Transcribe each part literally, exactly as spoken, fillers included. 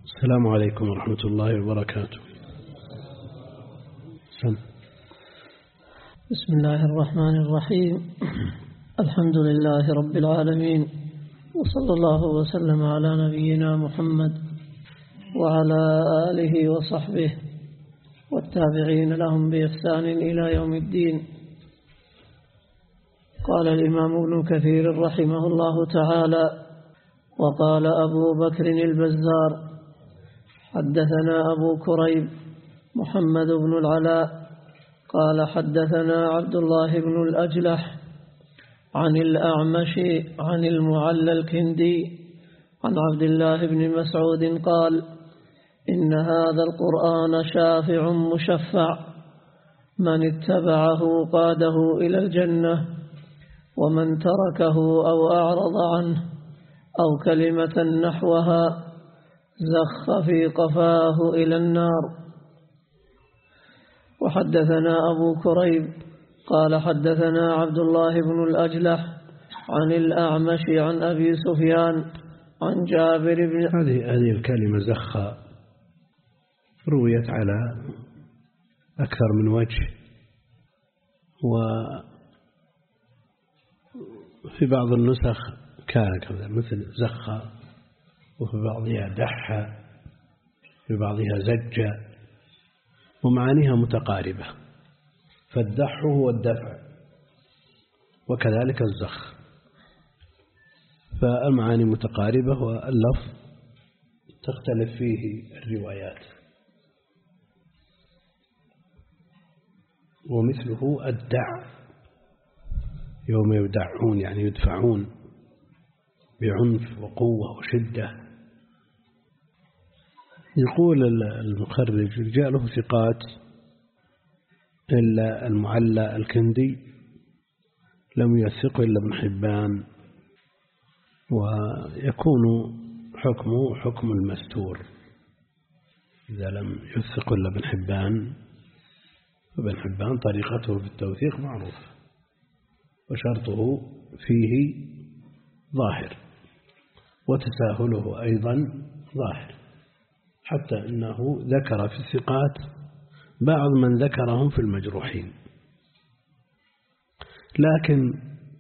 السلام عليكم ورحمة الله وبركاته. سم. بسم الله الرحمن الرحيم. الحمد لله رب العالمين، وصلى الله وسلم على نبينا محمد وعلى آله وصحبه والتابعين لهم بإحسان إلى يوم الدين. قال الإمام ابن كثير رحمه الله تعالى: وقال أبو بكر البزار: حدثنا أبو كريب محمد بن العلاء قال حدثنا عبد الله بن الأجلح عن الأعمش عن المعلى الكندي عن عبد الله بن مسعود قال: إن هذا القرآن شافع مشفع، من اتبعه قاده إلى الجنة، ومن تركه أو أعرض عنه أو كلمة نحوها زخ في قفاه إلى النار. وحدثنا أبو كريب قال حدثنا عبد الله بن الأجلح عن الأعمش عن أبي سفيان عن جابر بن هذه هذه الكلمة زخ رويت على أكثر من وجه، وفي بعض النسخ كان كذا مثل زخ، وفي بعضها دح، في بعضها زج، ومعانيها متقاربة. فالدح هو الدفع، وكذلك الزخ، فالمعاني متقاربة واللفظ تختلف فيه الروايات. ومثله الدع، يوم يدعون يعني يدفعون بعنف وقوة وشدة. يقول المخرج: رجاله ثقات إلا المعلى الكندي لم يثق إلا ابن حبان، ويكون حكمه حكم المستور. إذا لم يثق إلا ابن حبان فابن حبان طريقته في التوثيق معروفة، وشرطه فيه ظاهر، وتساهله أيضا ظاهر، حتى أنه ذكر في الثقات بعض من ذكرهم في المجروحين. لكن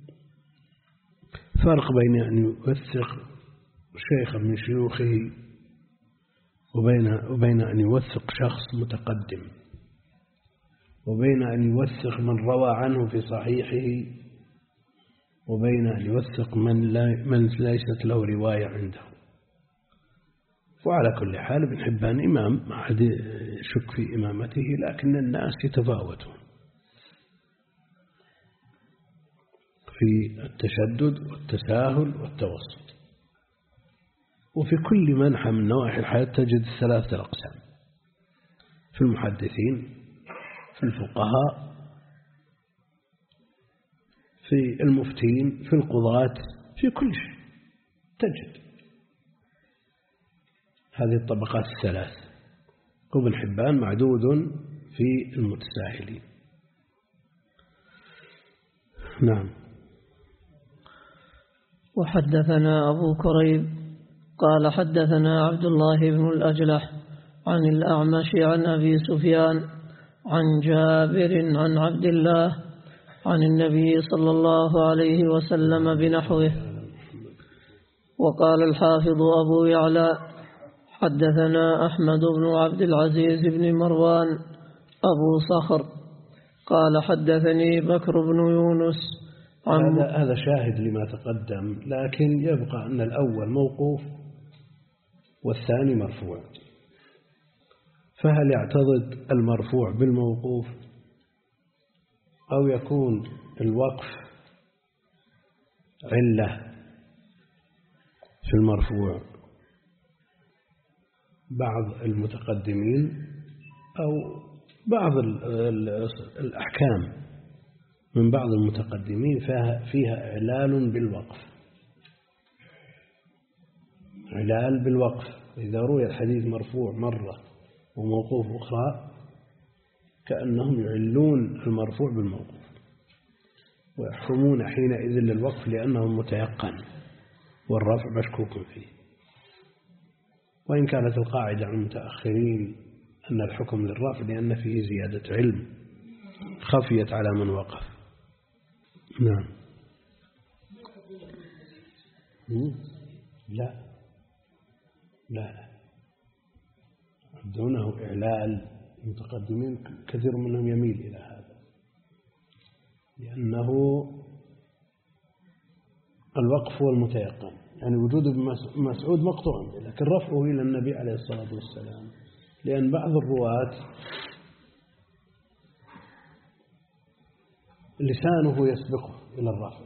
فرق بين أن يوثق شيخا من شيوخه وبين وبين أن يوثق شخص متقدم، وبين أن يوثق من روى عنه في صحيحه، وبين أن يوثق من, لا من ليست له رواية عنده. وعلى كل حال ابن حبان إمام، ما أحد يشك في إمامته، لكن الناس يتفاوتون في التشدد والتساهل والتوسط. وفي كل منحى من نواحي الحياة تجد ثلاثة أقسام: في المحدثين، في الفقهاء، في المفتين، في القضاة، في كل شيء تجد هذه الطبقات الثلاث. وابن حبان معدود في المتساهلين. نعم. وحدثنا أبو كريب قال حدثنا عبد الله بن الأجلح عن الأعمش عن أبي سفيان عن جابر عن عبد الله عن النبي صلى الله عليه وسلم بنحوه. وقال الحافظ أبو يعلى: حدثنا أحمد بن عبد العزيز بن مروان أبو صخر قال حدثني بكر بن يونس عن هذا هذا شاهد لما تقدم، لكن يبقى أن الأول موقوف والثاني مرفوع. فهل يعتضد المرفوع بالموقوف، أو يكون الوقف علة في المرفوع؟ بعض المتقدمين أو بعض الأحكام من بعض المتقدمين فيها إعلال بالوقف، إعلال بالوقف. إذا روي الحديث مرفوع مرة وموقوف أخرى كأنهم يعلون المرفوع بالموقوف، ويحكمون حينئذ للوقف لأنه متيقن والرفع مشكوك فيه. وإن كانت القاعدة عن المتأخرين أن الحكم للرفع لأن فيه زيادة علم خفيت على من وقف. نعم. لا لا دونه إعلال. المتقدمين كثير منهم يميل إلى هذا لأنه الوقف هو المتيقن، يعني وجود ابن مسعود مقطوع، لكن رفعه إلى النبي عليه الصلاة والسلام لأن بعض الرواة لسانه يسبقه إلى الرفع،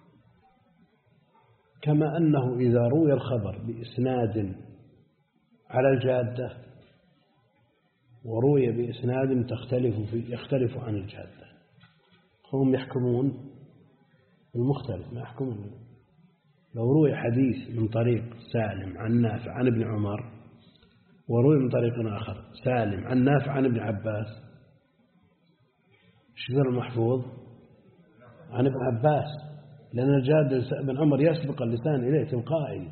كما أنه إذا روي الخبر بإسناد على الجادة وروي بإسناد تختلف في يختلف عن الجادة، هم يحكمون المختلف ما يحكمون. لو روي حديث من طريق سالم عن نافع عن ابن عمر وروي من طريق آخر سالم عن نافع عن ابن عباس، شذر المحفوظ عن ابن عباس، لأن الجادة ابن عمر يسبق اللسان إليه تلقائي،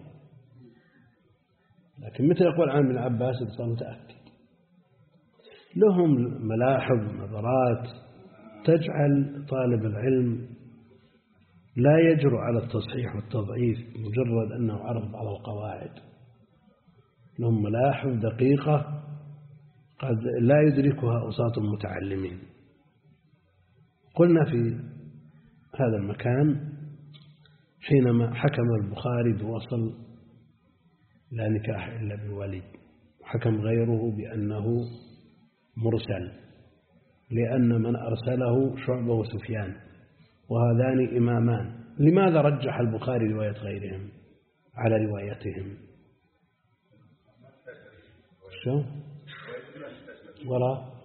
لكن متى يقول عن ابن عباس صار متأكد. لهم ملاحظ نظرات تجعل طالب العلم لا يجرؤ على التصحيح والتضعيف مجرد أنه عرض على القواعد. لهم ملاحظ دقيقة قد لا يدركها أوساط المتعلمين. قلنا في هذا المكان حينما حكم البخاري بوصل لا نكاح إلا بولي، حكم غيره بأنه مرسل لأن من أرسله شعبة وسفيان وهذان إمامان. لماذا رجح البخاري رواية غيرهم على روايتهم؟ شو؟ ولا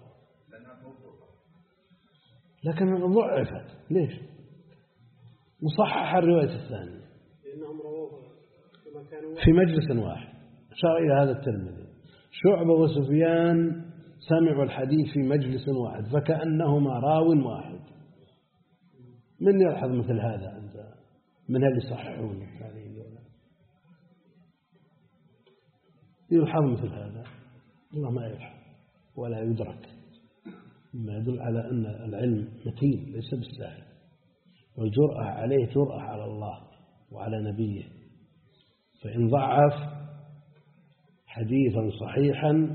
لكن ضعفت ليش؟ وصحح الرواية الثانية في مجلس واحد. شار إلى هذا الترمذي شعبة وسفيان سمعوا الحديث في مجلس واحد فكأنهما راو واحد. من يلحظ مثل هذا عند من هل يصححون التعليل؟ يلحظ مثل هذا؟ الله ما يلحظ ولا يدرك، ما يدل على أن العلم متين ليس بالسهل، والجرأة عليه جرأة على الله وعلى نبيه. فإن ضعف حديثا صحيحا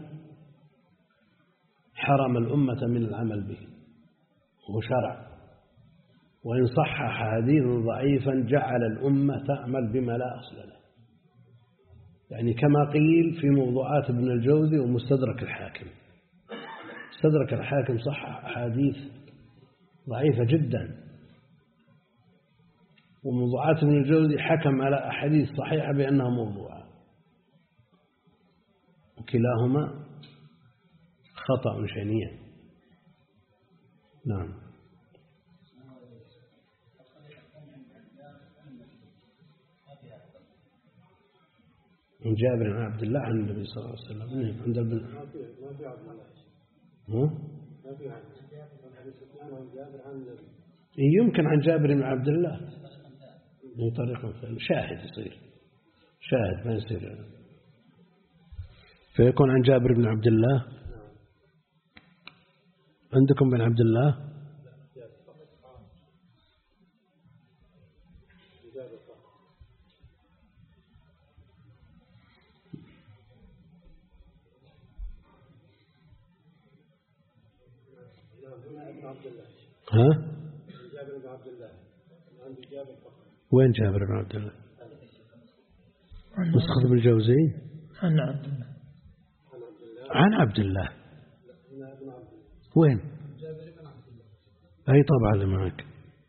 حرم الأمة من العمل به وهو شرع، وإن صحح حديثا ضعيفا جعل الأمة تعمل بما لا أصل له، يعني كما قيل في موضوعات ابن الجوزي ومستدرك الحاكم. مستدرك الحاكم صحح أحاديث ضعيفة جدا، وموضوعات ابن الجوزي حكم على أحاديث صحيحة بأنها موضوعة، وكلاهما خطأ شنيع. نعم. من جابر بن عبد الله عن النبي صلى الله عليه وسلم عند ابن ما في عبد الله ها ما في عن يمكن عن جابر بن عبد الله من طريق شاهد يصير شاهد ما يصير، فيكون عن جابر بن عبد الله. عندكم بن عبد الله ها؟ وين جابر بن عبد الله؟ نسخة بن الجوزي عن عبد الله عن عبد الله وين؟ أي طبعا اللي معك.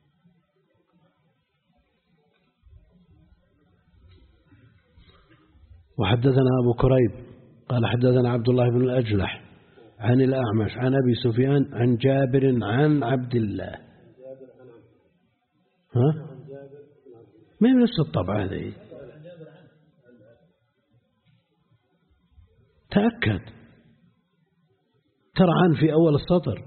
وحدثنا أبو كريب قال حدثنا عبد الله بن الأجلح عن الأعمش عن أبي سفيان عن جابر عن عبد الله. ها؟ ما هي نفس الطبعة هذه؟ تأكد ترى عن في أول السطر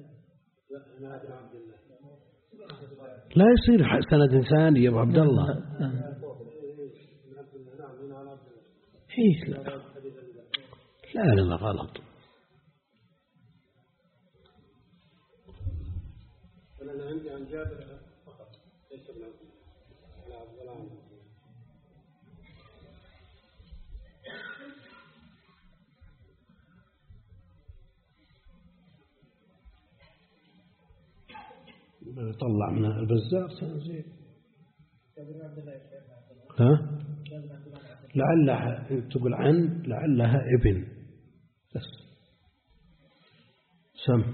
لا يصير سند ثاني يا أبو عبد الله. إيه لا لا لا غلط. أنا عندي عن جابر فقط ليس ابن عبد الله. طلع من البزار تنزيل. ها لعلها تقول عن لعلها ابن بس سم.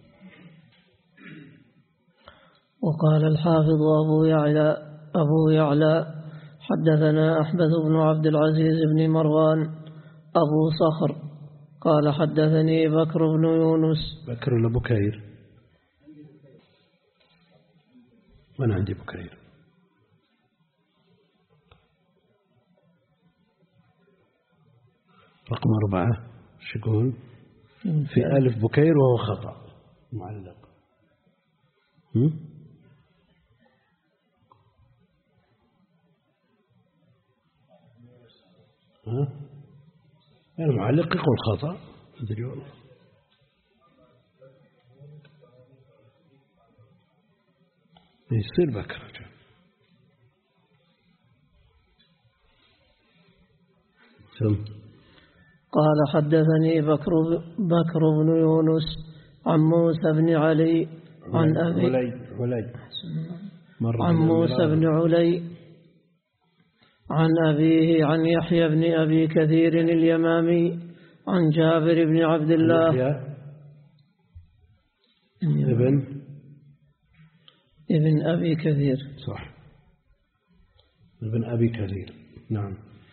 وقال الحافظ أبو يعلى أبو يعلى حدثنا أحمد بن عبد العزيز بن مروان أبو صخر قال حدثني بكر بن يونس. بكر ولا بكير؟ وأنا عندي بكير. رقم أربعة شكون في ألف بكير وهو خطأ معلق. هم؟ ها؟ المعلق يقول خطأ أدري والله. يصير بكر. ثم قال حدثني بكر بكر بن يونس عن موسى بن علي عن أبي علي علي عن موسى بن علي عن أبيه عن يحيى بن أبي كثير اليمامي عن جابر بن عبد الله ابن ابن أبي كثير صح ابن أبي كثير نعم.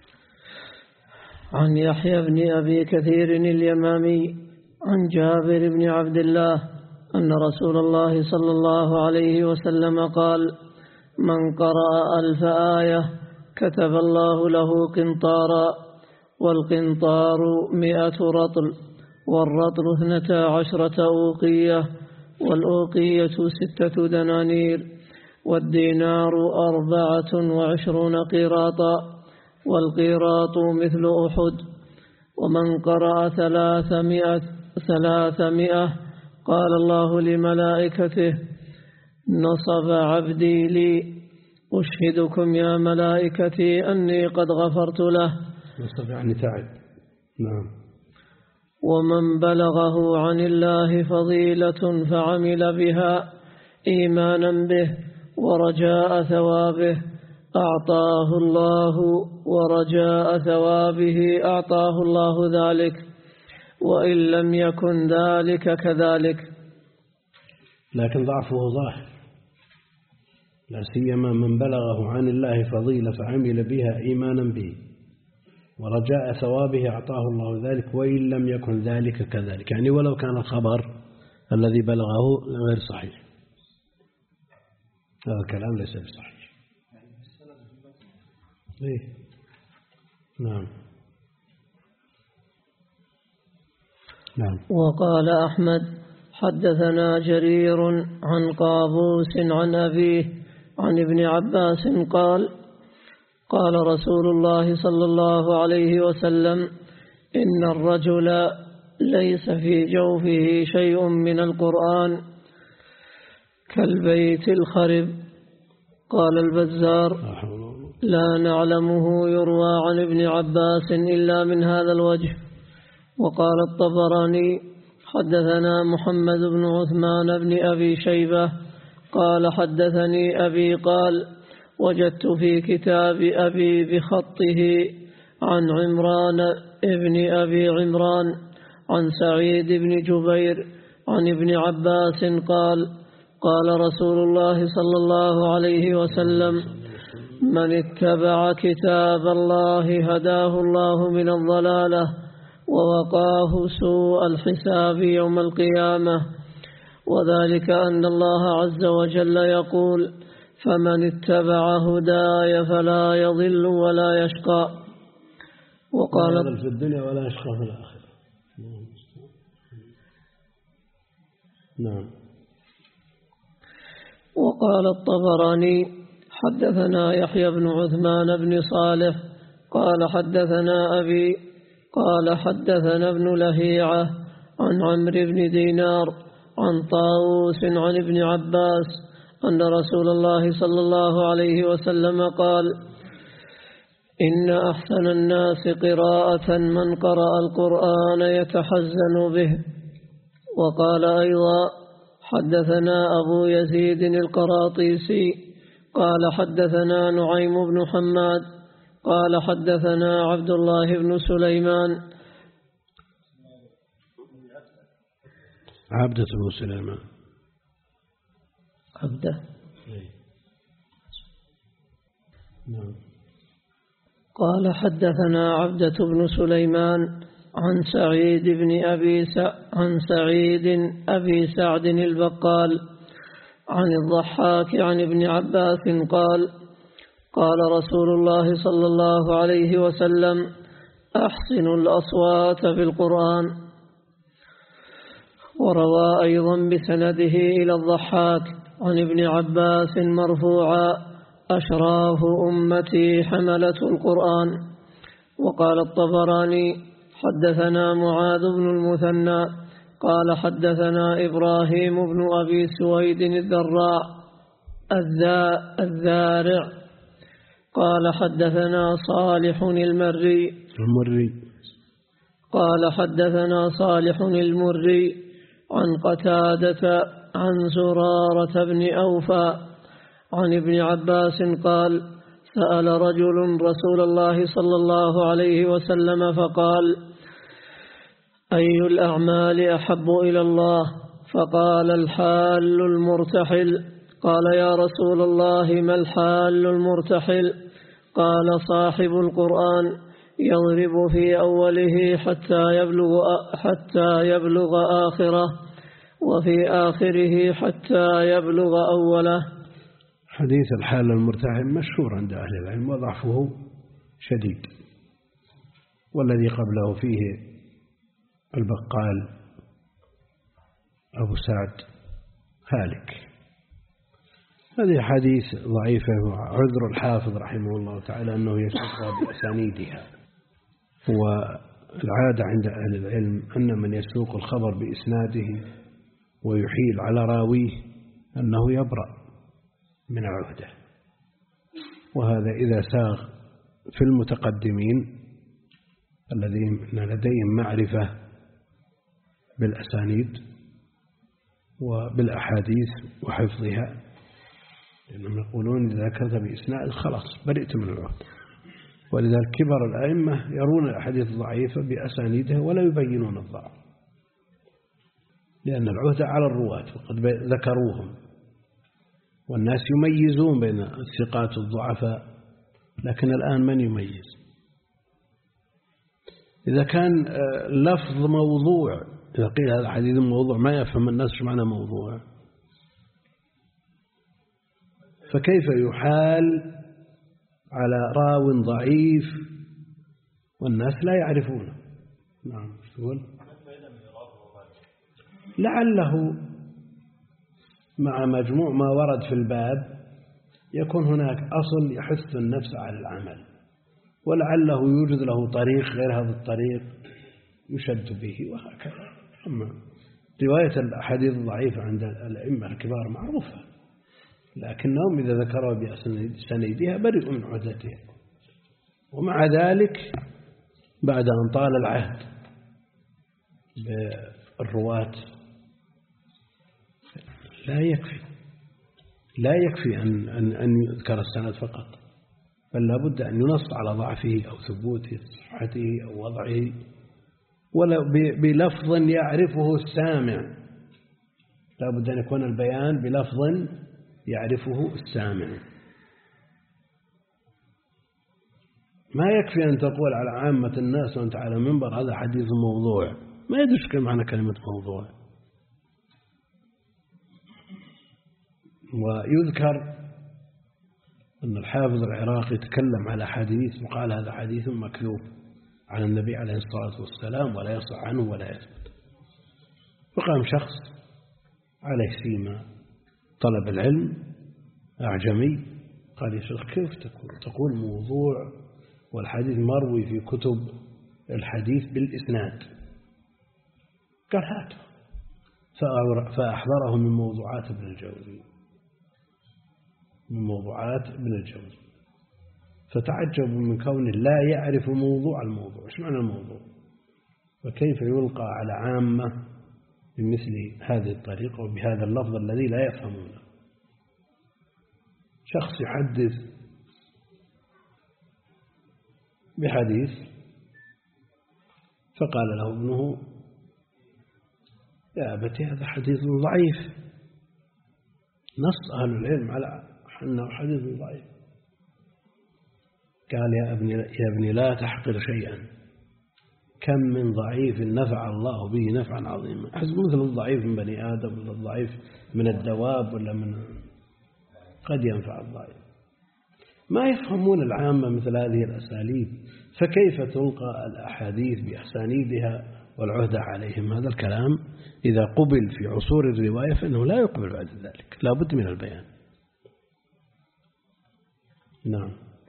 عن يحيى بن أبي كثير اليمامي عن جابر بن عبد الله أن رسول الله صلى الله عليه وسلم قال من قرأ ألف آية كتب الله له قنطارا والقنطار مئة رطل والرطل اثنتا عشرة أوقية والأوقية ستة دنانير والدينار أربعة وعشرون قيراطا والقيراط مثل أحد. ومن قرأ ثلاثمائة ثلاثمائة قال الله لملائكته نصب عبدي لي أشهدكم يا ملائكتي أني قد غفرت له. نصب يعني تعب. نعم. ومن بلغه عن الله فضيلة فعمل بها إيمانا به ورجاء ثوابه أعطاه الله ورجاء ثوابه أعطاه الله ذلك وإن لم يكن ذلك كذلك. لكن ضعفه ظاهر لا سيما من بلغه عن الله فضيلة فعمل بها إيمانا به ورجاء ثوابه أعطاه الله ذلك وإن لم يكن ذلك كذلك، يعني ولو كان الخبر الذي بلغه غير صحيح هذا الكلام ليس بصحيح. إيه؟ نعم نعم. وقال أحمد حدثنا جرير عن قابوس عن أبيه عن ابن عباس قال قال رسول الله صلى الله عليه وسلم إن الرجل ليس في جوفه شيء من القرآن كالبيت الخرب. قال البزار لا نعلمه يروى عن ابن عباس إلا من هذا الوجه. وقال الطبراني حدثنا محمد بن عثمان بن أبي شيبة قال حدثني أبي قال وجدت في كتاب أبي بخطه عن عمران ابن أبي عمران عن سعيد بن جبير عن ابن عباس قال قال رسول الله صلى الله عليه وسلم من اتبع كتاب الله هداه الله من الضلالة ووقاه سوء الحساب يوم القيامة. وذلك أن الله عز وجل يقول فمن اتبع هداي فلا يضل ولا يشقى. وقال يضل في الدنيا ولا يشقى في الآخرة. نعم. وقال الطبراني حدثنا يحيى بن عثمان بن صالح قال حدثنا أبي قال حدثنا ابن لهيعة عن عمرو بن دينار عن طاووس عن ابن عباس أن رسول الله صلى الله عليه وسلم قال إن أحسن الناس قراءة من قرأ القرآن يتحزن به. وقال أيضا حدثنا أبو يزيد القراطيسي قال حدثنا نعيم بن حماد قال حدثنا عبد الله بن سليمان عبدة بن سليمان عبده نعم. قال حدثنا عبدة بن سليمان عن سعيد بن أبي س... عن سعيد أبي سعد البقال عن الضحاك عن ابن عباس قال قال رسول الله صلى الله عليه وسلم أحسنوا الأصوات في القرآن. وروى أيضا بسنده إلى الضحاك عن ابن عباس مرفوعا أشراف أمتي حملة القرآن. وقال الطبراني حدثنا معاذ بن المثنى قال حدثنا إبراهيم بن أبي سويد الذراع الذارع قال حدثنا صالح المري المري قال حدثنا صالح المري عن قتادة عن زرارة بن أوفى عن ابن عباس قال سأل رجل رسول الله صلى الله عليه وسلم فقال أي الأعمال أحب إلى الله؟ فقال الحال المرتحل. قال يا رسول الله ما الحال المرتحل؟ قال صاحب القرآن يضرب في أوله حتى يبلغ حتى يبلغ آخره وفي آخره حتى يبلغ أوله. حديث الحال المرتحل مشهور عند أهل العلم وضعفه شديد، والذي قبله فيه البقال أبو سعد هالك. هذه حديث ضعيفة، وعذر الحافظ رحمه الله تعالى أنه يسوقها بأسانيدها. والعادة عند أهل العلم أن من يسوق الخبر بإسناده ويحيل على راويه أنه يبرأ من العهدة، وهذا إذا ساغ في المتقدمين الذين لديهم معرفة بالأسانيد وبالأحاديث وحفظها، لأنهم يقولون إذا ذكرت بإسناد خلاص برئت من العهد. ولذلك كبر الأئمة يرون الأحاديث الضعيفة بأسانيدها ولا يبينون الضعف، لأن العهد على الرواة وقد ذكروهم، والناس يميزون بين الثقات والضعفاء، لكن الآن من يميز؟ إذا كان لفظ موضوع، إذا قيل هذا حديث موضوع ما يفهم الناس شو معنى موضوع، فكيف يحال على راو ضعيف والناس لا يعرفونه؟ نعم. تقول لعله مع مجموع ما ورد في الباب يكون هناك أصل يحث النفس على العمل، ولعله يوجد له طريق غير هذا الطريق يشد به وهكذا. أما رواية الأحاديث الضعيفة عند الأئمة الكبار معروفة، لكنهم إذا ذكروا بأسانيدها برئوا من عهدتها. ومع ذلك بعد أن طال العهد بالرواة لا يكفي لا يكفي أن أن أن يذكر السند فقط، بل لابد أن ينص على ضعفه أو ثبوته صحته أو وضعه، ولا بلفظ يعرفه السامع. لابد أن يكون البيان بلفظ يعرفه السامع. ما يكفي أن تقول على عامة الناس وأنت على منبر هذا حديث موضوع، ما يدرش كم معنى كلمة موضوع. ويذكر أن الحافظ العراقي تكلم على حديث وقال هذا حديث مكذوب على النبي عليه الصلاة والسلام ولا يصح عنه ولا يثبت. فقام شخص عليه سيما طلب العلم أعجمي قال يا شيخ كيف تقول تقول موضوع والحديث مروي في كتب الحديث بالإسناد، قال هاته، فأحضره من موضوعات ابن الجوزي من موضوعات ابن الجوزي فتعجبوا من كونه لا يعرف موضوع الموضوع. إيش معنى الموضوع؟ وكيف يلقى على عامة بمثل هذه الطريقة وبهذا اللفظ الذي لا يفهمونه. شخص يحدث بحديث فقال له ابنه يا أبتي هذا حديث ضعيف، نص أهل العلم على أنه حديث ضعيف. قال يا ابني يا ابني لا تحقر شيئا، كم من ضعيف نفع الله به نفعا عظيما. حسب مثل الضعيف من بني آدم ولا الضعيف من الدواب ولا من قد ينفع الضعيف. ما يفهمون العامة مثل هذه الأساليب، فكيف تلقى الأحاديث بأسانيدها والعهدة عليهم؟ هذا الكلام إذا قبل في عصور الرواية فإنه لا يقبل بعد ذلك، لا بد من البيان. نعم.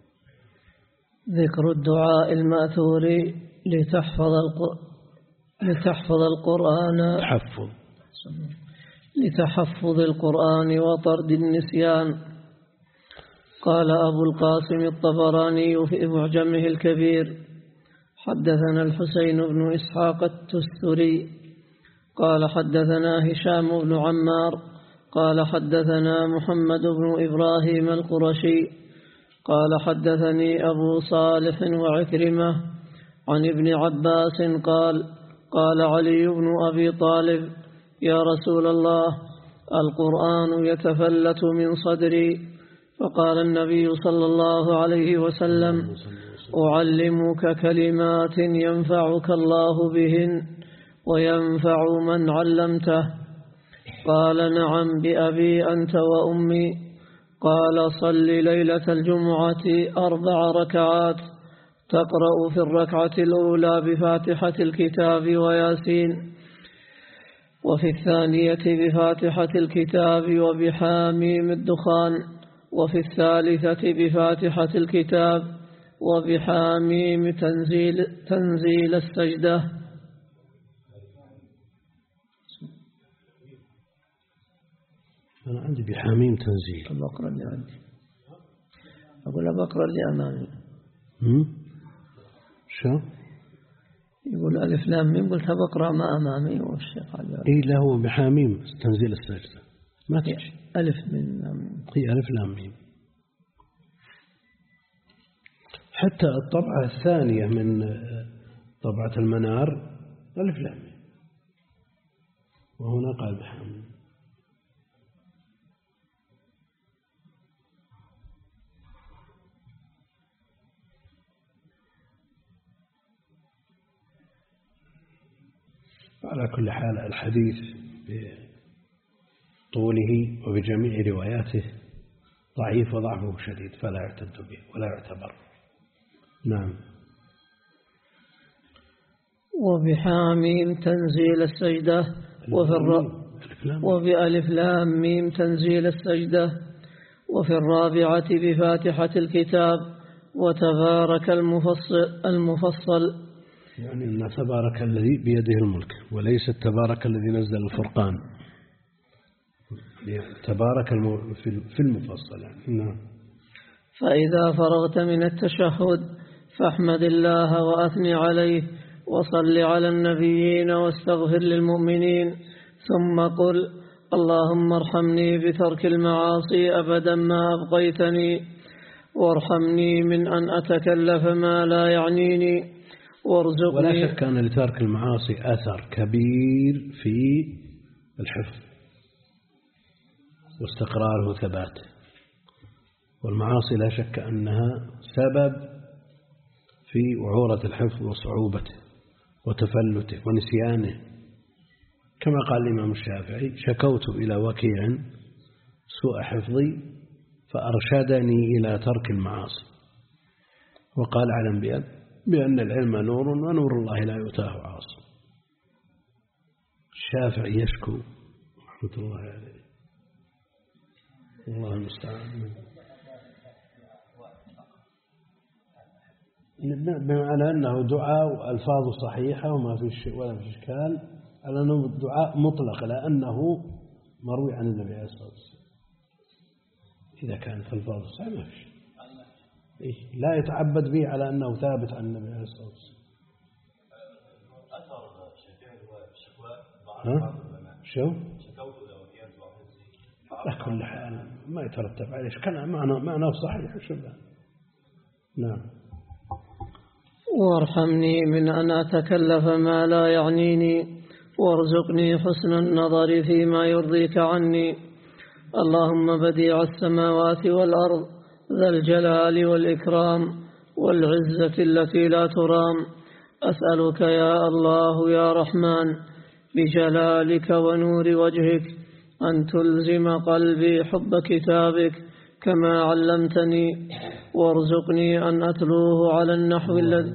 ذكر الدعاء المأثور لتحفظ القرآن لتحفظ القرآن تحفظ لتحفظ القرآن وطرد النسيان. قال أبو القاسم الطبراني في معجمه الكبير: حدثنا الحسين بن إسحاق التستري قال حدثنا هشام بن عمار قال حدثنا محمد بن إبراهيم القرشي قال حدثني أبو صالح وعكرمة عن ابن عباس قال قال علي بن أبي طالب: يا رسول الله، القرآن يتفلت من صدري. فقال النبي صلى الله عليه وسلم: أعلمك كلمات ينفعك الله بهن وينفع من علمته. قال: نعم بأبي أنت وأمي. قال: صل ليلة الجمعة أربع ركعات، تقرأ في الركعة الأولى بفاتحة الكتاب وياسين، وفي الثانية بفاتحة الكتاب وبحاميم الدخان، وفي الثالثة بفاتحة الكتاب وبحاميم تنزيل, تنزيل السجدة. أنا عندي بحاميم تنزيل. بقرأ اللي عندي، أقول بقرأ اللي أمامي. شو؟ يقول ألف لام ميم، قلت بقرأ ما أمامي والشيخ علي. إيه له بحاميم تنزيل السجدة ما تجي ألف من هي ألف لام ميم. حتى الطبعة الثانية من طبعة المنار ألف لام ميم، وهنا قال بحاميم. على كل حال الحديث بطوله وبجميع رواياته ضعيف وضعفه شديد، فلا يعتد به ولا يعتبر. نعم. وبحاميم تنزيل السجدة، وفي الر... وبألف لام ميم تنزيل السجدة، وفي الرابعة بفاتحة الكتاب وتبارك المفصل المفصل. يعني أن تبارك الذي بيده الملك، وليس تبارك الذي نزل الفرقان، تبارك في المفصل يعني. نعم. فإذا فرغت من التشهد فاحمد الله وأثني عليه وصل على النبيين واستغفر للمؤمنين، ثم قل: اللهم ارحمني بترك المعاصي أبدا ما أبقيتني، وارحمني من أن أتكلف ما لا يعنيني، وارزقني. ولا شك أن لترك المعاصي أثر كبير في الحفظ واستقراره وثباته، والمعاصي لا شك أنها سبب في وعورة الحفظ وصعوبته وتفلته ونسيانه، كما قال الإمام الشافعي: شكوت إلى وكيع سوء حفظي فأرشدني إلى ترك المعاصي. وقال: أعلم بأن العلم نور ونور الله لا يؤتاه عاصي. الشافعي يشكو رحمة الله عليه، الله المستعان. بمعنى أنه دعاء وألفاظه صحيحة وما في شيء ولا في إشكال، على أنه دعاء مطلق لأنه مروي عن النبي عليه الصلاة والسلام. إذا كانت ألفاظه صحيحة ما في شيء، إيه؟ لا يتعبد به على أنه ثابت عن النبي عليه الصلاة والسلام. ها؟ شو؟ على كل حال ما يترتب عليه كان معنى معناه صحيح شبه. نعم. وارحمني من أن أتكلف ما لا يعنيني، وارزقني حسن النظر فيما يرضيك عني. اللهم بديع السماوات والأرض ذا الجلال والإكرام والعزة التي لا ترام، أسألك يا الله يا رحمن بجلالك ونور وجهك أن تلزم قلبي حب كتابك كما علمتني، وارزقني أن أتلوه على النحو الذي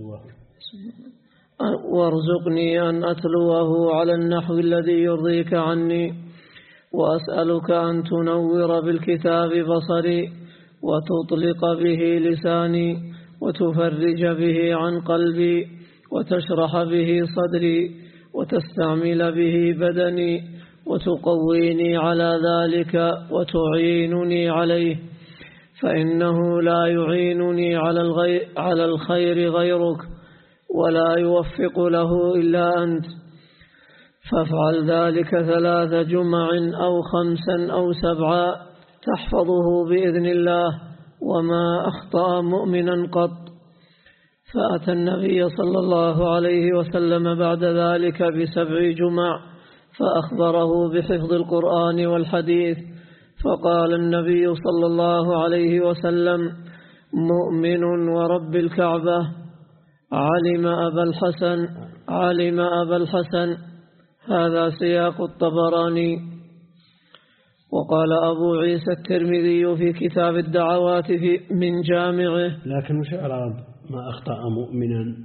وارزقني أن أتلوه على النحو الذي يرضيك عني. وأسألك أن تنور بالكتاب بصري وتطلق به لساني وتفرج به عن قلبي وتشرح به صدري وتستعمل به بدني وتقويني على ذلك وتعينني عليه، فإنه لا يعينني على الغير على الخير غيرك ولا يوفق له إلا أنت. فافعل ذلك ثلاث جمع أو خمسا أو سبعا تحفظه بإذن الله وما أخطأ مؤمنا قط. فأتى النبي صلى الله عليه وسلم بعد ذلك بسبع جمع فأخبره بحفظ القرآن والحديث، فقال النبي صلى الله عليه وسلم: مؤمن ورب الكعبة علم أبا الحسن علم أبا الحسن. هذا سياق الطبراني. وقال أبو عيسى الترمذي في كتاب الدعوات في من جامعه: لكن وش أعراب ما أخطأ مؤمنا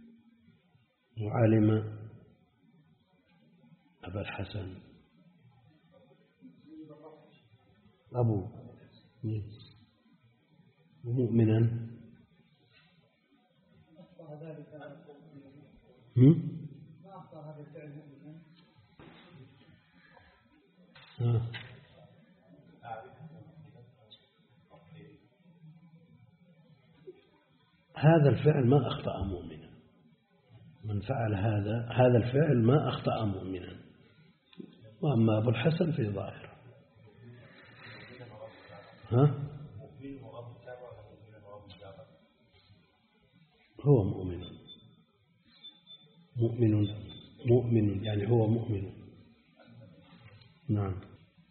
وعلم أبا الحسن؟ أبو مؤمنا هم؟ آه. هذا الفعل ما أخطأ مؤمنا. من فعل هذا هذا الفعل ما أخطأ مؤمنا. وأما أبو الحسن في ظاهر ها هو مؤمن مؤمن مؤمن يعني هو مؤمن. نعم.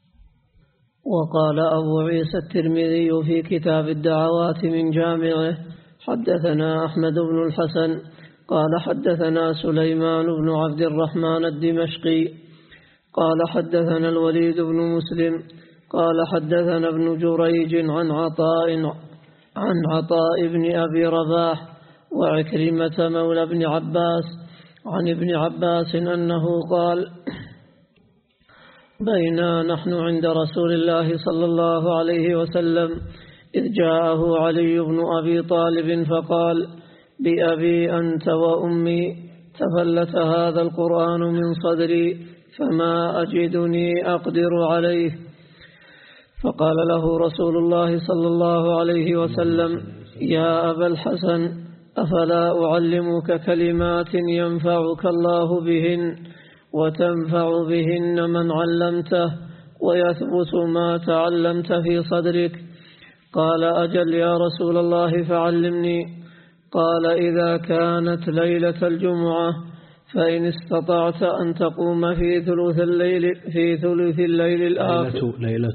وقال أبو عيسى الترمذي في كتاب الدعوات من جامعه: حدثنا أحمد بن الحسن قال حدثنا سليمان بن عبد الرحمن الدمشقي قال حدثنا الوليد بن مسلم قال حدثنا ابن جريج عن عطاء عن عطاء بن أبي رباح وعكرمة مولى ابن عباس عن ابن عباس أنه قال: بينا نحن عند رسول الله صلى الله عليه وسلم إذ جاءه علي بن أبي طالب فقال: بأبي أنت وأمي تفلت هذا القرآن من صدري فما أجدني أقدر عليه. فقال له رسول الله صلى الله عليه وسلم: يا أبا الحسن، أفلا أعلمك كلمات ينفعك الله بهن وتنفع بهن من علمته ويثبت ما تعلمت في صدرك؟ قال: أجل يا رسول الله فعلمني. قال: إذا كانت ليلة الجمعة فإن استطعت أن تقوم في ثلث الليل في ثلث الليل الآخر. ليلة ليلة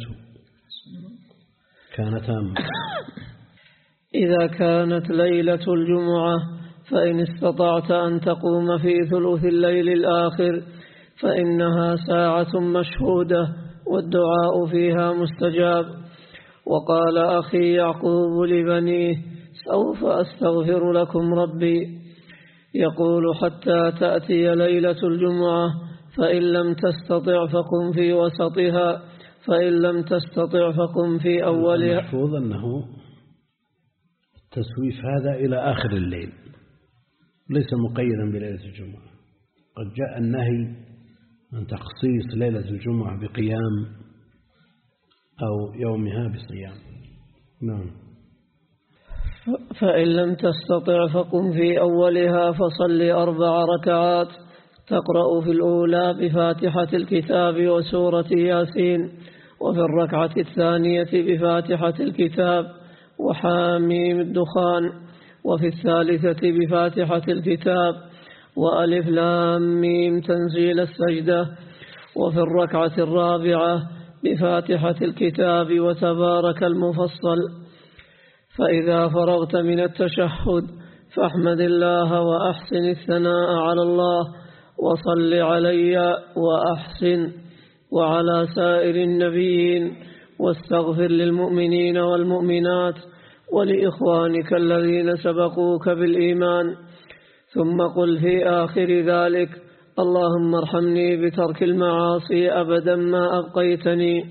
كانت تامة. إذا كانت ليلة الجمعة فإن استطعت أن تقوم في ثلث الليل الآخر فإنها ساعة مشهودة والدعاء فيها مستجاب. وقال أخي يعقوب لبنيه: سوف أستغفر لكم ربي. يقول: حتى تأتي ليلة الجمعة، فإن لم تستطع فقم في وسطها، فإن لم تستطع فقم في أولها. المحفوظ أنه تسويف هذا إلى آخر الليل، ليس مقيدا بليلة الجمعة. قد جاء النهي عن تخصيص ليلة الجمعة بقيام أو يومها بصيام. نعم. فإن لم تستطع فقم في أولها فصل أربع ركعات، تقرأ في الأولى بفاتحة الكتاب وسورة ياسين، وفي الركعة الثانية بفاتحة الكتاب وحاميم الدخان، وفي الثالثة بفاتحة الكتاب وألف لام ميم تنزيل السجدة، وفي الركعة الرابعة بفاتحة الكتاب وتبارك المفصل. فإذا فرغت من التشهد فاحمد الله وأحسن الثناء على الله وصل علي وأحسن وعلى سائر النبيين، واستغفر للمؤمنين والمؤمنات ولإخوانك الذين سبقوك بالإيمان. ثم قل في آخر ذلك: اللهم ارحمني بترك المعاصي أبدا ما أبقيتني،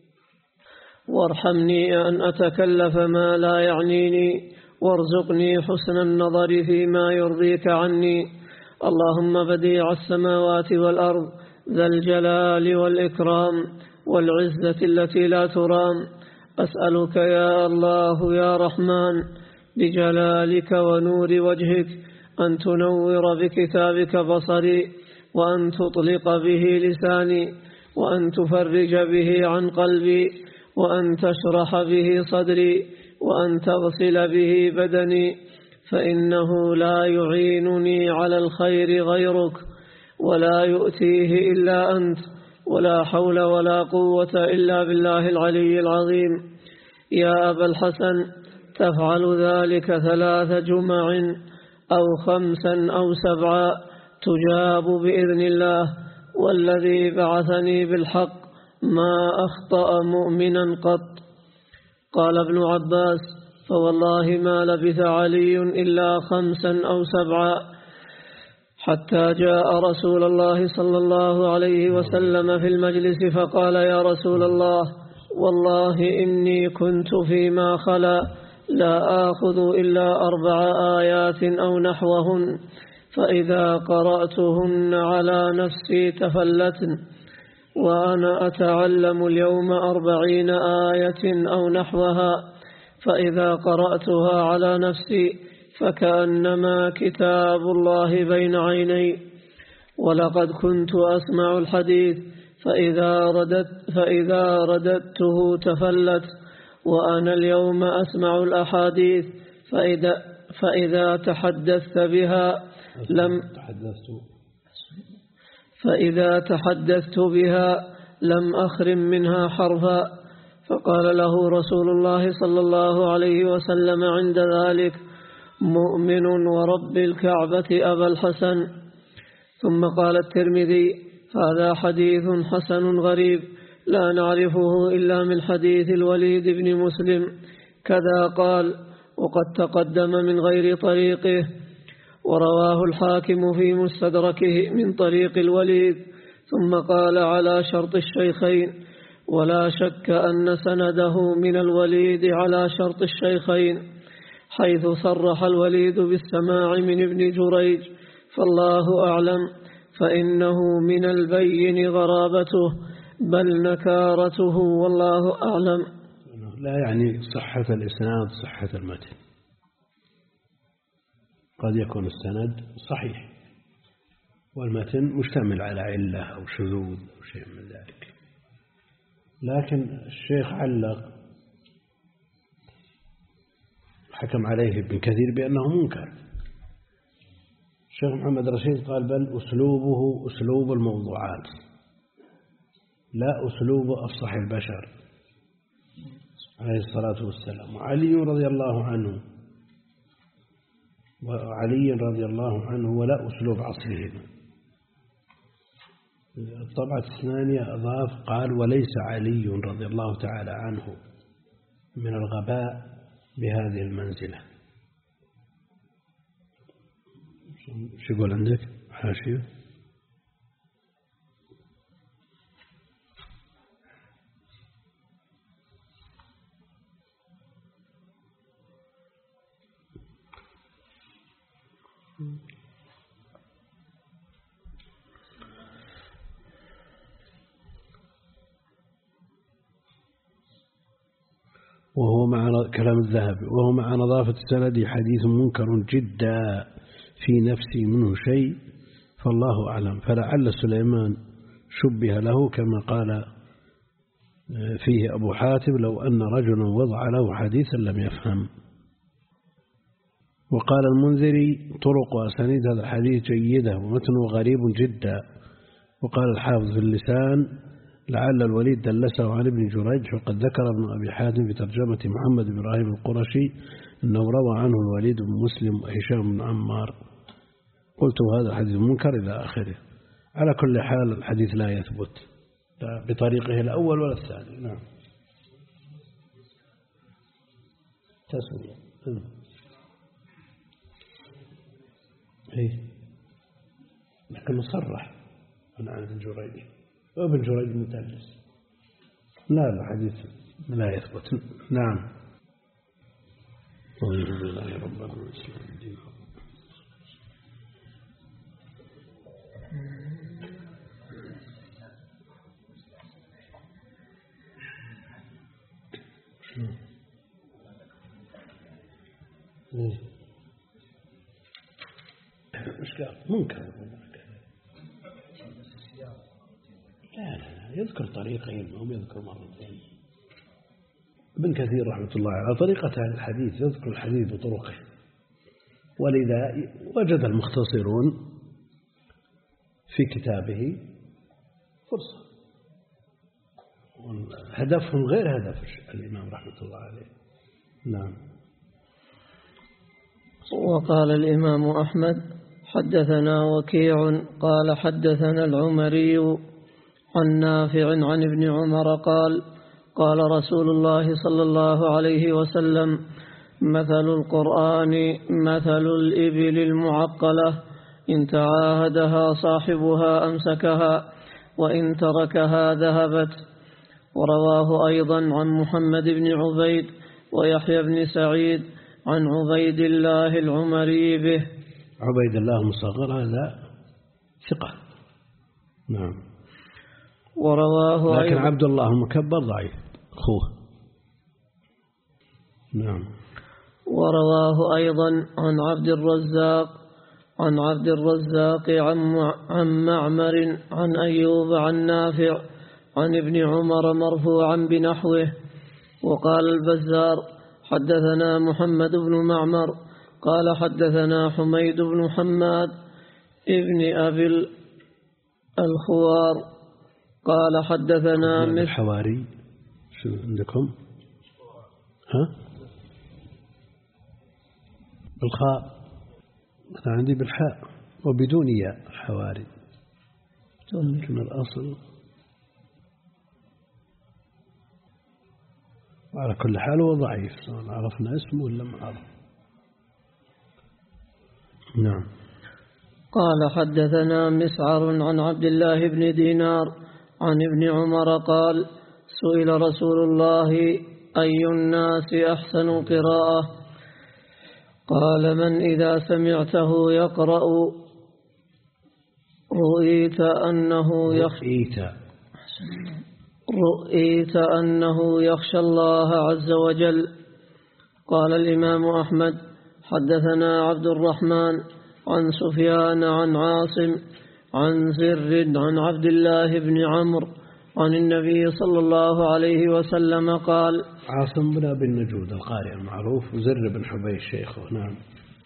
وارحمني أن أتكلف ما لا يعنيني، وارزقني حسن النظر فيما يرضيك عني. اللهم بديع السماوات والأرض ذا الجلال والإكرام والعزة التي لا ترام، أسألك يا الله يا رحمن بجلالك ونور وجهك أن تنور بكتابك بصري، وأن تطلق به لساني، وأن تفرج به عن قلبي، وأن تشرح به صدري، وأن تغسل به بدني، فإنه لا يعينني على الخير غيرك، ولا يؤتيه إلا أنت، ولا حول ولا قوة إلا بالله العلي العظيم. يا أبا الحسن، تفعل ذلك ثلاث جمع أو خمسا أو سبعا تجاب بإذن الله، والذي بعثني بالحق ما أخطأ مؤمنا قط. قال ابن عباس: فوالله ما لبث علي إلا خمسا أو سبعا حتى جاء رسول الله صلى الله عليه وسلم في المجلس فقال: يا رسول الله، والله إني كنت فيما خلا لا آخذ إلا أربع آيات أو نحوهن، فإذا قرأتهن على نفسي تفلتن، وأنا أتعلم اليوم أربعين آية أو نحوها، فإذا قرأتها على نفسي فكأنما كتاب الله بين عيني. ولقد كنت أسمع الحديث فإذا رددت فإذا رددته تفلت، وأنا اليوم أسمع الأحاديث فإذا فإذا تحدثت بها لم فإذا تحدثت بها لم أخرم منها حرفا. فقال له رسول الله صلى الله عليه وسلم عند ذلك: مؤمن ورب الكعبة أبا الحسن. ثم قال الترمذي: هذا حديث حسن غريب لا نعرفه إلا من حديث الوليد بن مسلم. كذا قال: وقد تقدم من غير طريقه. ورواه الحاكم في مستدركه من طريق الوليد. ثم قال: على شرط الشيخين. ولا شك أن سنده من الوليد على شرط الشيخين، حيث صرح الوليد بالسماع من ابن جريج، فالله أعلم، فإنه من البين غرابته بل نكارته، والله أعلم. لا يعني صحة الإسناد صحة المتن، قد يكون السند صحيح والمتن مشتمل على علة أو شذوذ أو شيء من ذلك، لكن الشيخ علق حكم عليه ابن كثير بأنه منكر. الشيخ محمد رشيد قال: بل أسلوبه أسلوب الموضوعات لا أسلوب أفصح البشر عليه الصلاة والسلام. وعلي رضي الله عنه وعلي رضي الله عنه ولا أسلوب عصرهم. الطبعة الثانية أضاف قال: وليس علي رضي الله تعالى عنه من الغباء بهذه المنزلة. شو يقول عندك حاشية؟ وهو مع كلام الذهبي وهو مع نظافة السند حديث منكر جدا في نفسي منه شيء فالله أعلم. فلعل سليمان شبه له كما قال فيه أبو حاتم لو أن رجلا وضع له حديثا لم يفهم. وقال المنذري طرق وأسانيد هذا الحديث جيدة ومتنه غريب جدا. وقال الحافظ في اللسان لعل الوليد دلسه عن ابن جريج وقد ذكر ابن أبي حاتم في ترجمة محمد بن إبراهيم القرشي أنه روى عنه الوليد بن مسلم وهشام بن عمار. قلت هذا الحديث منكر إلى آخره. على كل حال الحديث لا يثبت بطريقه الأول ولا الثاني. نعم تسمية إيه لكن مصرح عن ابن جريج وابن جريج متلس. لا الحديث لا يثبت. نعم والحمد لله رب العالمين. مش قال منكر لا لا يذكر طريقين هم يذكر مرتين. ابن كثير رحمة الله على طريقة هذا الحديث يذكر الحديث بطرقه ولذا وجد المختصرون في كتابه فرصة هدفهم غير هدف الإمام رحمة الله عليه. نعم. وقال الإمام أحمد حدثنا وكيع قال حدثنا العمري عن نافع عن ابن عمر قال قال رسول الله صلى الله عليه وسلم مثل القرآن مثل الإبل المعقلة إن تعاهدها صاحبها أمسكها وإن تركها ذهبت. ورواه أيضا عن محمد بن عبيد ويحيى بن سعيد عن عبيد الله العمري به. عبيد الله مصغر هذا ثقة. نعم. ورواه لكن عبد الله المكبر ضعيف أخوه. نعم. ورواه أيضا عن عبد الرزاق عن عبد الرزاق عن معمر عن أيوب عن نافع عن ابن عمر مرفوعا بنحوه. وقال البزار حدثنا محمد بن معمر قال حدثنا حميد بن حماد ابن أبي الخوار قال حدثنا مثل الحواري. شو عندكم؟ ها بالخاء أنا عندي بالحاء وبدون ياء الحواري لكن الأصل. وعلى كل حال هو ضعيف سواء عرفنا اسمه ولا ما عرف. نعم. قال حدثنا مسعر عن عبد الله بن دينار عن ابن عمر قال سئل رسول الله أي الناس أحسن قراءة قال من إذا سمعته يقرأ رؤيت أنه يخشى رؤيت أنه يخشى الله عز وجل. قال الإمام أحمد حدثنا عبد الرحمن عن سفيان عن عاصم عن زر عن عبد الله بن عمرو عن النبي صلى الله عليه وسلم قال عاصم بن أبي النجود القارئ المعروف وزر بن حبيش شيخه. نعم.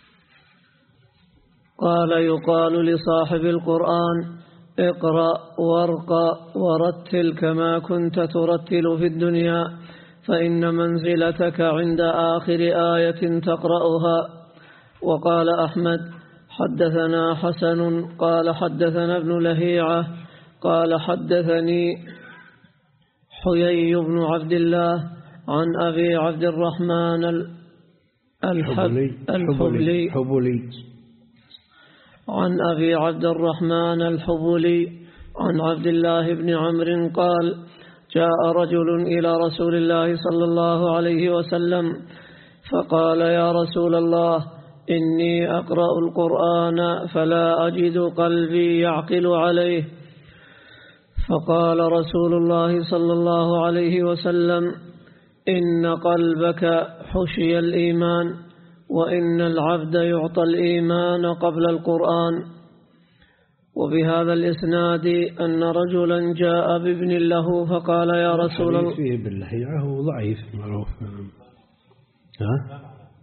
قال يقال لصاحب القرآن اقرأ وارقى ورتل كما كنت ترتل في الدنيا فإن منزلتك عند آخر آية تقرأها. وقال أحمد حدثنا حسن قال حدثنا ابن لهيعة قال حدثني حيي بن عبد الله عن أبي عبد الرحمن الحبلي الحبلي حبلي عن أبي عبد الرحمن الحبلي عن عبد الله بن عمرو قال جاء رجل إلى رسول الله صلى الله عليه وسلم فقال يا رسول الله إني أقرأ القرآن فلا أجد قلبي يعقل عليه. فقال رسول الله صلى الله عليه وسلم إن قلبك حشي الإيمان، وإن العبد يعطى الإيمان قبل القرآن. وبهذا الإسناد أن رجلا جاء بابن له فقال يا رسول الله، فيه باللهيعة هو ضعيف معروف. ها؟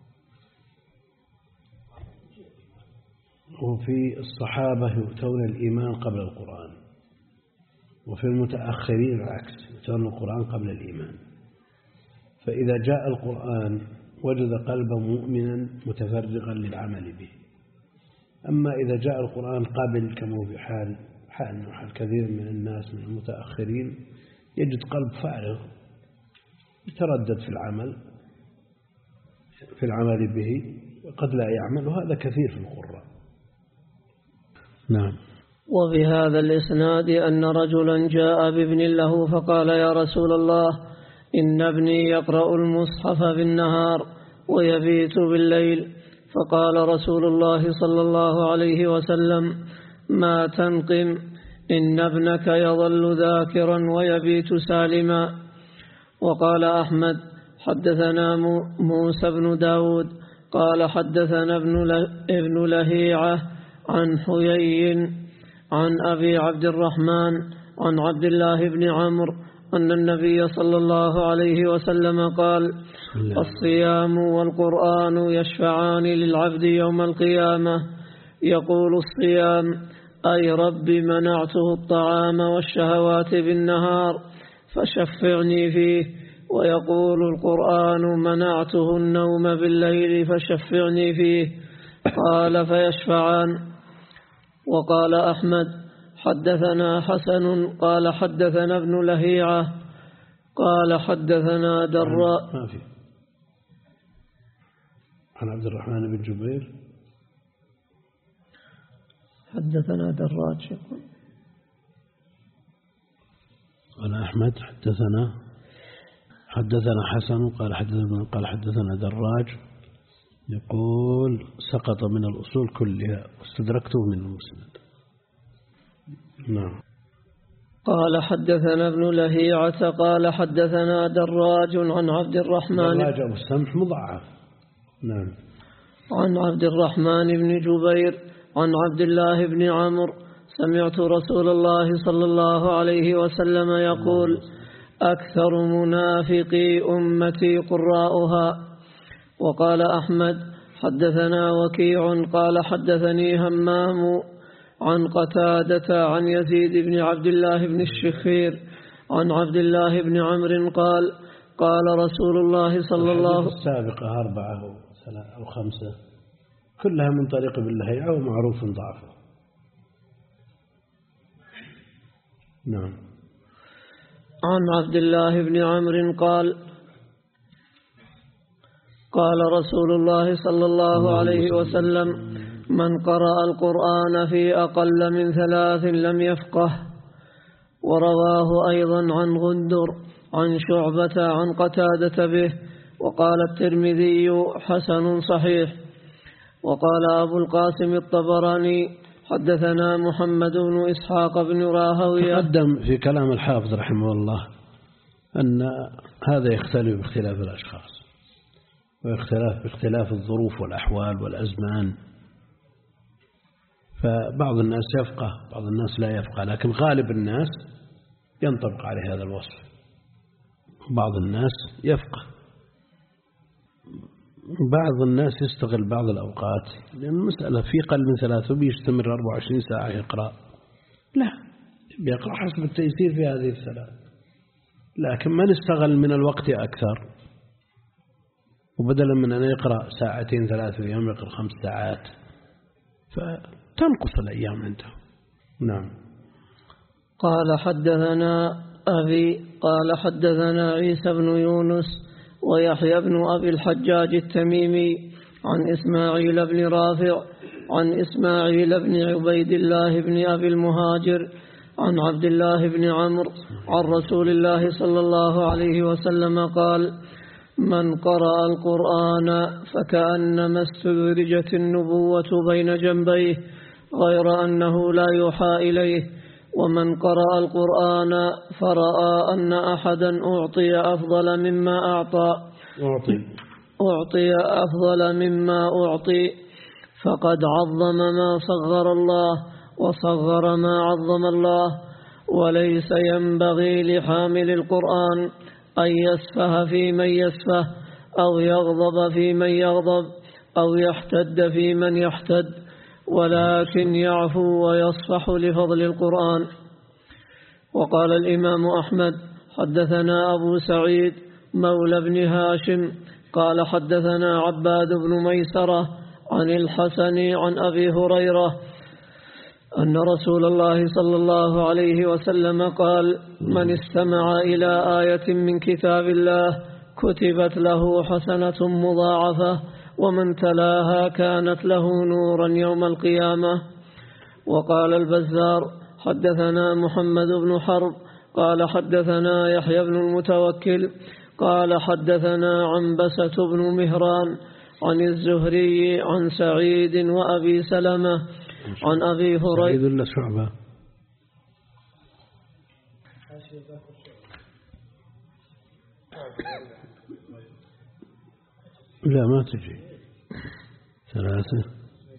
وفي الصحابة يؤتون الإيمان قبل القرآن، وفي المتأخرين العكس، يؤتون القرآن قبل الإيمان. فإذا جاء القرآن وجد قلبا مؤمنا متفرغا للعمل به. أما إذا جاء القرآن قبل، كما في حال حال حال كثير من الناس من المتأخرين، يجد قلب فارغ يتردد في العمل في العمل به وقد لا يعمل، وهذا كثير في القراء. نعم. وبهذا الإسناد أن رجلا جاء بابن له فقال يا رسول الله، إن ابني يقرأ المصحف بالنهار ويبيت بالليل. فقال رسول الله صلى الله عليه وسلم ما تنقم، إن ابنك يظل ذاكرا ويبيت سالما. وقال أحمد حدثنا موسى بن داود قال حدثنا ابن لهيعة عن حيي عن أبي عبد الرحمن عن عبد الله بن عمرو أن النبي صلى الله عليه وسلم قال الصيام والقرآن يشفعان للعبد يوم القيامة. يقول الصيام أي رب منعته الطعام والشهوات بالنهار فشفعني فيه، ويقول القرآن منعته النوم بالليل فشفعني فيه، قال فيشفعان. وقال أحمد حدثنا حسن قال حدثنا ابن لهيعة قال حدثنا دراء ما في عن عبد الرحمن بن جبير حدثنا دراج. قال أحمد حدثنا حدثنا حسن قال حدثنا قال حدثنا دراج، يقول سقط من الأصول كلها واستدركته من المسند. نعم. قال حدثنا ابن لهيعة قال حدثنا دراج عن عبد الرحمن دراج أبو السمح مضاعف. نعم. عن عبد الرحمن بن جبير عن عبد الله بن عمرو سمعت رسول الله صلى الله عليه وسلم يقول أكثر منافقي أمتي قراؤها. وقال أحمد حدثنا وكيع قال حدثني همام عن قتادة عن يزيد بن عبد الله بن الشخير عن عبد الله بن عمرو قال قال رسول الله صلى الله عليه وسلم السابقة أربعة أو خمسة كلها من طريق باللهيعة ومعروف ضعفه. نعم. عن عبد الله بن عمرو قال قال رسول الله صلى الله عليه وسلم من قرأ القرآن في أقل من ثلاث لم يفقه. ورواه أيضا عن غندر عن شعبة عن قتادة به. وقال الترمذي حسن صحيح. وقال أبو القاسم الطبراني حدثنا محمد بن إسحاق بن راهويه. تقدم في كلام الحافظ رحمه الله أن هذا يختلف باختلاف الأشخاص واختلاف باختلاف الظروف والأحوال والأزمان، فبعض الناس يفقه بعض الناس لا يفقه، لكن غالب الناس ينطبق عليه هذا الوصف. بعض الناس يفقه، بعض الناس يستغل بعض الأوقات، لأن المسألة في قل من ثلاثة بيستمر أربع وعشرين ساعة يقرأ، لا بيقرأ حسب التيسير في هذه الثلاث. لكن من استغل من الوقت أكثر، وبدلا من أن يقرأ ساعتين ثلاثة في اليوم يقرأ خمس ساعات، فتنقص الأيام عنده. نعم. قال حدثنا أبي قال حدثنا عيسى بن يونس ويحيى بن أبي الحجاج التميمي عن إسماعيل بن رافع عن إسماعيل بن عبيد الله بن أبي المهاجر عن عبد الله بن عمرو عن رسول الله صلى الله عليه وسلم قال من قرأ القرآن فكأنما استدرجت النبوة بين جنبيه غير أنه لا يوحى إليه ومن قرأ القرآن فرأى أن أحدا أعطي أفضل مما أعطى أعطي أعطي أفضل مما أعطي فقد عظم ما صغر الله وصغر ما عظم الله. وليس ينبغي لحامل القرآن أن يسفه في من يسفه أو يغضب في من يغضب أو يحتد في من يحتد، ولكن يعفو ويصفح لفضل القرآن. وقال الإمام أحمد حدثنا أبو سعيد مولى بن هاشم قال حدثنا عباد بن ميسرة عن الحسن عن أبي هريرة أن رسول الله صلى الله عليه وسلم قال: من استمع إلى آية من كتاب الله كتبت له حسنة مضاعفة، ومن تلاها كانت له نورا يوم القيامة. وقال البزار حدثنا محمد بن حرب قال حدثنا يحيى بن المتوكل قال حدثنا عنبسة بن مهران عن الزهري عن سعيد وأبي سلمة عن أبي هريرة. سعيد ولا شعبة؟ لا ما تجي ثلاثة.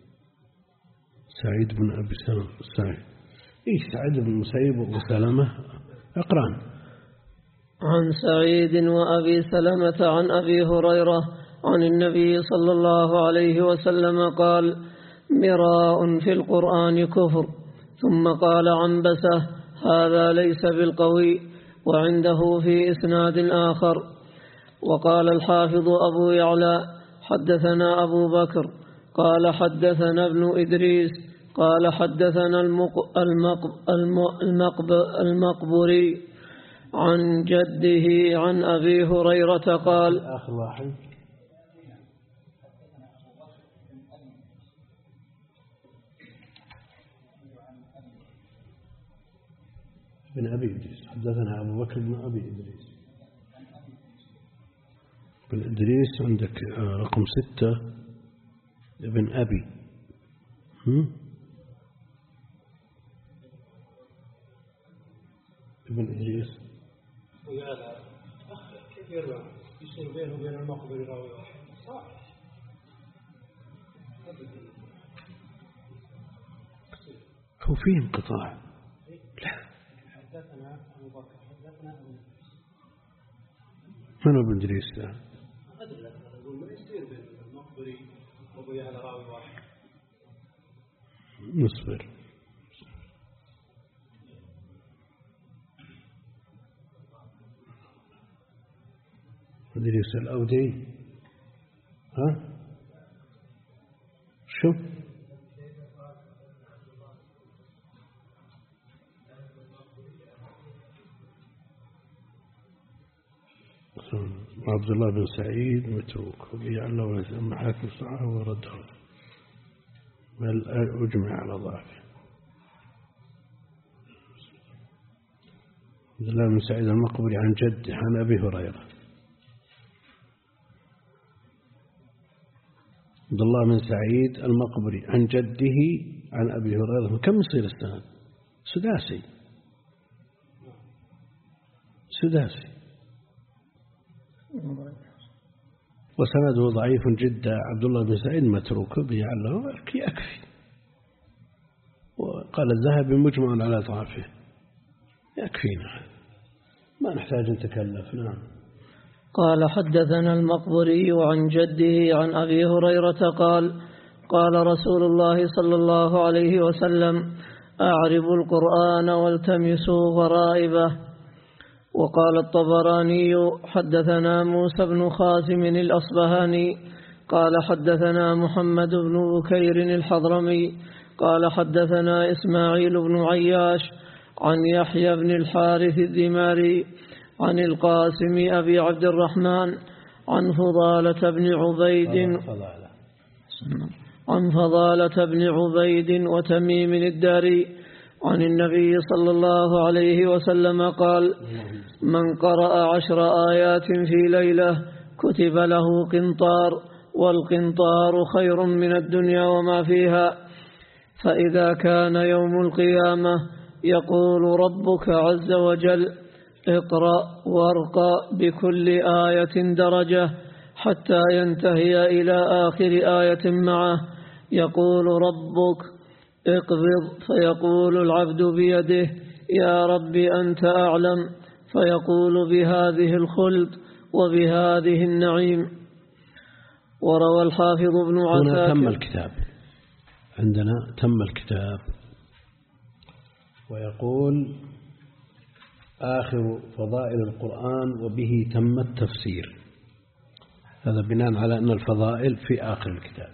سعيد بن أبي سلمة سعيد إيش سعيد بن مسيب وأبو سلمة أقران. عن سعيد وأبي سلمة عن أبي هريرة عن النبي صلى الله عليه وسلم قال: مراء في القرآن كفر. ثم قال عنبسة: هذا ليس بالقوي، وعنده في إسناد آخر. وقال الحافظ أبو يعلى حدثنا أبو بكر قال حدثنا ابن إدريس قال حدثنا المق المقب المقب المقبري عن جده عن أبي هريرة قال: آخر واحد بن أبي إدريس. حدثنا أبو بكر بن أبي إدريس بن إدريس. عندك رقم ستة ابن أبي هم؟ ابن إدريس كيف يروى يصير بينه وبين المقبري راوي واحد؟ صح. هو فيه انقطاع. لا حدثنا أبو بكر حدثنا أبو من ابن إدريس ده؟ أدري لك أقول ما يصير بين المقبري وأبو يعلى راوي واحد. نصبر. إدريس الأودي ها شو عبد الله بن سعيد متروك وبيعلى ولسم حاكم صحه ورده بل أجمع على ضعفه. عبد الله بن سعيد المقبري عن جده عن أبي هريرة. عبد الله بن سعيد المقبري عن جده عن أبي هريرة. كم يصير السند؟ سداسي سداسي وسنده ضعيف جدا. عبد الله بن سعيد متروك بيعله يكفي. وقال الذهبي مجمع على ضعفه يكفينا ما نحتاج نتكلف. نعم. قال حدثنا المقبري عن جده عن أبي هريرة قال: قال رسول الله صلى الله عليه وسلم: أعربوا القرآن والتمسوا غرائبه. وقال الطبراني حدثنا موسى بن خازم الأصبهاني قال حدثنا محمد بن بكير الحضرمي قال حدثنا إسماعيل بن عياش عن يحيى بن الحارث الدماري عن القاسم أبي عبد الرحمن عن فضالة بن عبيد عن فضالة بن عبيد وتميم الداري عن النبي صلى الله عليه وسلم قال: من قرأ عشر آيات في ليلة كتب له قنطار، والقنطار خير من الدنيا وما فيها. فإذا كان يوم القيامة يقول ربك عز وجل اقرأ وارقى بكل آية درجة حتى ينتهي إلى آخر آية معه. يقول ربك اقبض فيقول العبد بيده يا رب أنت أعلم، فيقول بهذه الخلد وبهذه النعيم. وروى الحافظ ابن عساكر. هنا تم الكتاب، عندنا تم الكتاب. ويقول آخر فضائل القرآن وبه تم التفسير. هذا بناء على أن الفضائل في آخر الكتاب،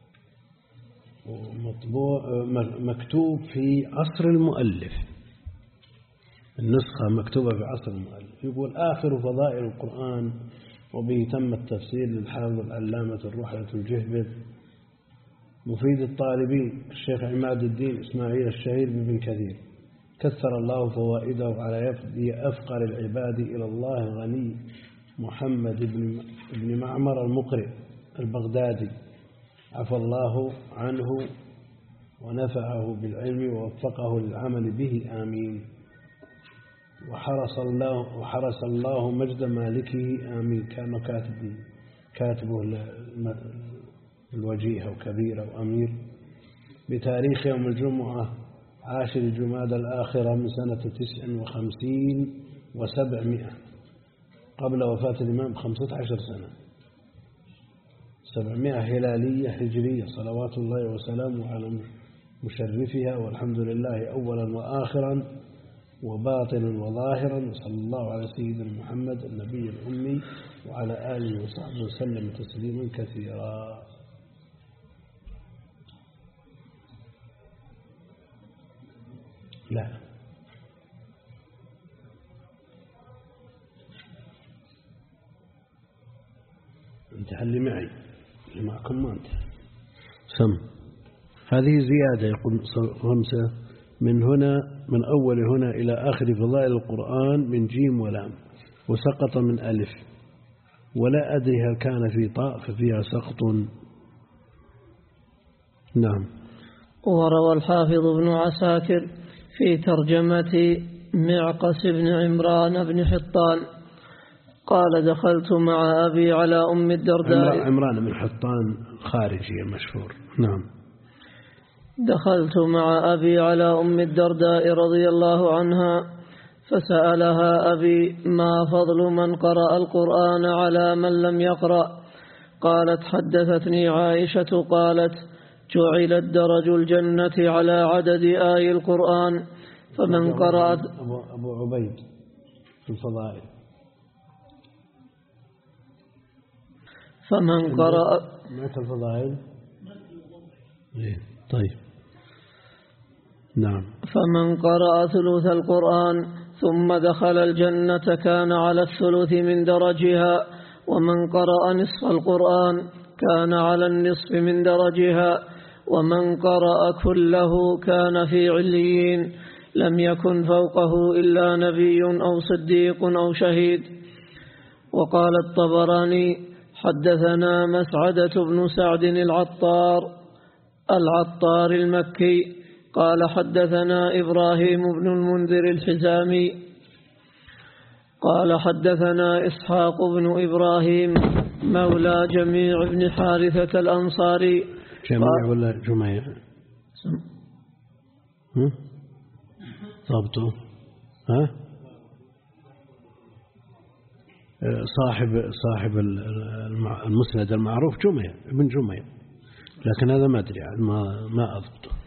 ومطبوع مكتوب في عصر المؤلف، النسخة مكتوبة في عصر المؤلف. يقول آخر فضائل القرآن وبه تم التفسير للحافظ العلامة الرحلة الجهبذ مفيد الطالبين الشيخ عماد الدين إسماعيل الشهير بن كثير، كثر الله فوائده على يفدي أفقر العباد إلى الله الغني محمد بن معمر المقرئ البغدادي، عفى الله عنه ونفعه بالعلم ووفقه للعمل به آمين. وحرس الله وحرس الله مجد مالكه آمين. كان كاتبه كاتبه الوجيه وكبير وأمير بتاريخ يوم الجمعة عاشر جمادى الآخرة من سنة تسع وخمسين وسبعمائة قبل وفاة الإمام بخمسة عشر سنة، سبعمائة هلالية هجرية، صلوات الله وسلامه على مشرفها، والحمد لله أولا وآخرا وباطنا وظاهرا، وصلى الله على سيدنا محمد النبي الأمي وعلى آله وصحبه وسلم تسليما كثيرا. لا انت اللي معي اللي معكم ما انت سم. هذه زيادة. يقول خمسة من هنا من أول هنا إلى آخر فضائل القرآن من جيم ولام، وسقط من ألف، ولا أدري هل كان في طاء ففيها سقط. نعم. وروى الحافظ ابن عساكر في ترجمة معقس بن عمران بن حطان قال دخلت مع أبي على أم الدرداء. عمران بن حطان خارجي مشهور. نعم. دخلت مع أبي على أم الدرداء رضي الله عنها فسألها أبي ما فضل من قرأ القرآن على من لم يقرأ؟ قالت حدثتني عائشة قالت جعلت درج الجنة على عدد آي القرآن، فمن قرأ أبو, أبو عبيد في الفضائل. فمن قرأ مات الفضائل. طيب. نعم. فمن قرأ ثلث القرآن ثم دخل الجنة كان على الثلث من درجها، ومن قرأ نصف القرآن كان على النصف من درجها، ومن قرأ كله كان في عليين لم يكن فوقه إلا نبي أو صديق أو شهيد. وقال الطبراني حدثنا مسعدة بن سعد العطار العطار المكي قال حدثنا إبراهيم بن المنذر الحزامي قال حدثنا إسحاق بن إبراهيم مولى جميع بن حارثة الأنصاري. جميع ولا جميع؟ ضبطه ها؟ صاحب صاحب المسند المعروف جميع ابن جميع، لكن هذا ما أدري ما ما أضبطه.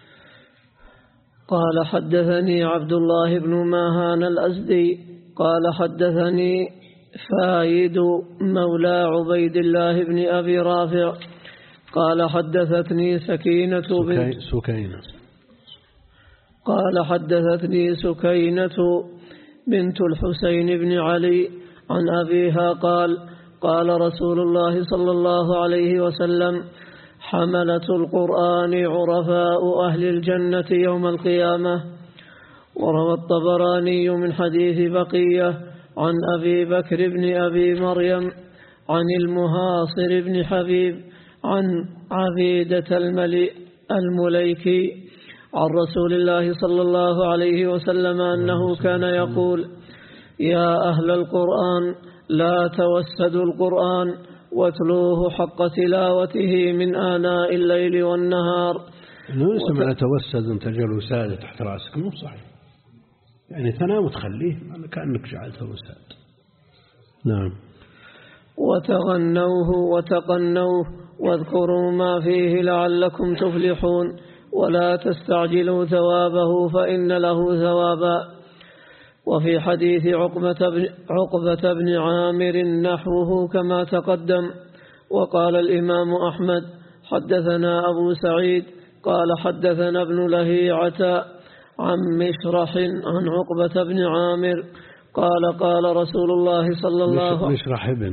قال حدثني عبد الله بن ماهان الأزدي قال حدثني فايد مولى عبيد الله بن أبي رافع قال حدثتني سكينة بنت سكينة قال حدثتني سكينة بنت الحسين بن علي عن أبيها قال قال رسول الله صلى الله عليه وسلم حملة القرآن عرفاء أهل الجنة يوم القيامة. وروى الطبراني من حديث بقية عن أبي بكر بن أبي مريم عن المهاصر بن حبيب عن عبيدة الملي المليكي عن رسول الله صلى الله عليه وسلم أنه كان يقول: يا أهل القرآن لا توسدوا القرآن واتلوه حق تلاوته من آناء الليل والنهار. إنه يسمى توسد أنت جلوسادة تحت رأسك مو صحيح، يعني تنام وتخليه كأنك جعلته وساد. نعم. وتغنوه وتقنوه واذكروا ما فيه لعلكم تفلحون ولا تستعجلوا ثوابه فإن له ثوابا. وفي حديث عقبة بن, عقبة بن عامر نحوه كما تقدم. وقال الإمام أحمد: حدثنا أبو سعيد قال حدثنا ابن لهيعة عن مشرح عن عقبة بن عامر قال قال رسول الله صلى الله عليه وسلم. مشرح ابن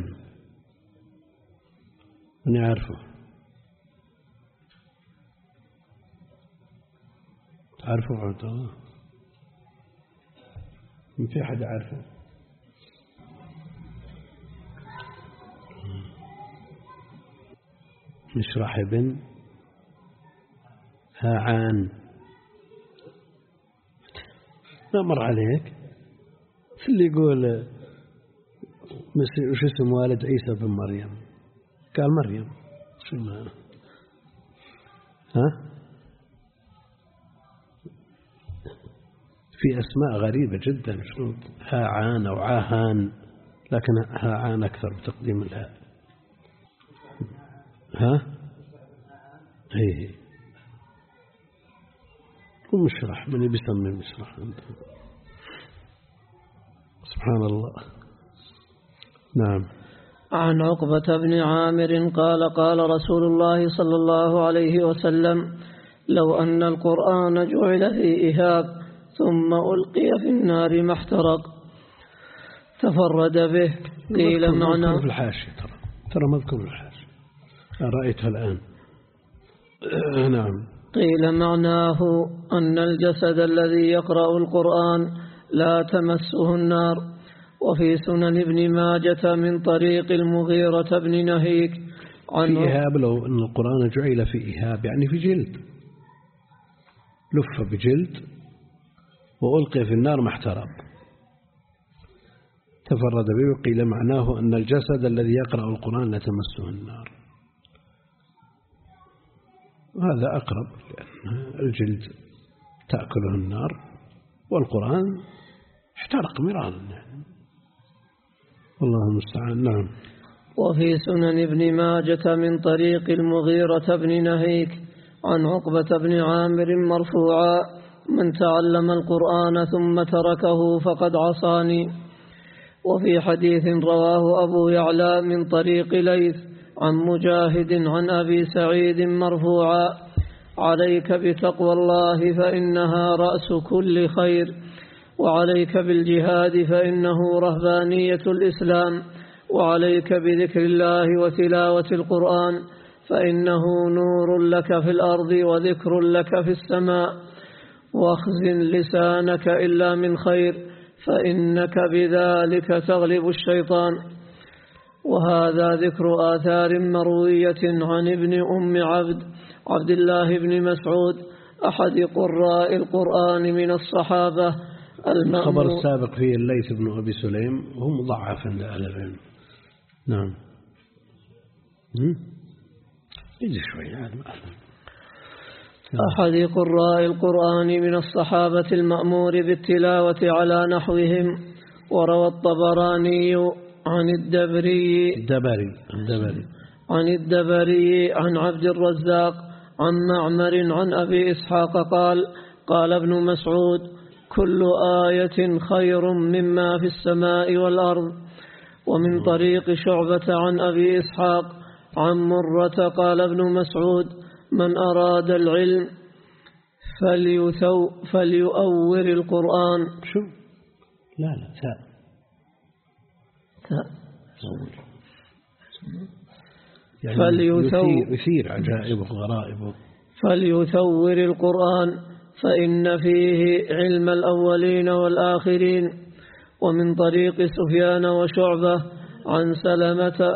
من يعرفه؟ تعرفه عبد الله؟ من في أحد يعرفه؟ مشرح ابن هاعان ما مر عليك؟ اللي يقول وش اسم والد عيسى بن مريم؟ قال مريم. شو ما ها في أسماء غريبة جدا، شنو هاعان أو عاهان، لكن هاعان أكثر بتقديم الهاء. ها هي ومشرح من بيسمي المشرح. سبحان الله. نعم. عن عقبة بن عامر قال قال رسول الله صلى الله عليه وسلم: لو أن القرآن جعل في إهاب ثم ألقي في النار ما احترق. تفرد به. قيل معناه في الحاشية، ترى ترى مذكور في الحاشية، رأيتها الآن. نعم. قيل معناه أن الجسد الذي يقرأ القرآن لا تمسه النار. وفي سنن ابن ماجة من طريق المغيرة بن نهيك عن في إهاب، لو أن القرآن جعل في إهاب يعني في جلد، لف بجلد وألقي في النار ما احترق. تفرد به. وقيل معناه أن الجسد الذي يقرأ القرآن لا تمسه النار. وهذا أقرب، لأن الجلد تأكله النار والقرآن احترق مرارا يعني. والله المستعان. نعم. وفي سنن ابن ماجة من طريق المغيرة بن نهيك عن عقبة بن عامر مرفوعا: من تعلم القرآن ثم تركه فقد عصاني. وفي حديث رواه أبو يعلى من طريق ليث عن مجاهد عن أبي سعيد مرفوعا: عليك بتقوى الله فإنها رأس كل خير، وعليك بالجهاد فإنه رهبانية الإسلام، وعليك بذكر الله وتلاوة القرآن فإنه نور لك في الأرض وذكر لك في السماء، واخزن لسانك إلا من خير فإنك بذلك تغلب الشيطان. وهذا ذكر آثار مروية عن ابن أم عبد عبد الله بن مسعود أحد قراء القرآن من الصحابة. الخبر السابق فيه الليث بن أبي سليم وهو مضعف عند أهل العلم. نعم. يجي شوي هذا أحد قراء القرآن من الصحابة المأمور بالتلاوة على نحوهم. وروى الطبراني عن الدبري الدبري الدبري عن الدبري عن عبد الرزاق عن معمر عن أبي إسحاق قال: قال ابن مسعود: كل آية خير مما في السماء والأرض. ومن طريق شعبة عن أبي إسحاق عن مرة قال ابن مسعود: من أراد العلم فليثو فليؤور القرآن. شو؟ لا لا تاء تاء يعني فليثو يثير عجائبه وغرائبه. فليثور القرآن فإن فيه علم الأولين والآخرين. ومن طريق سفيان وشعبة عن سلمة.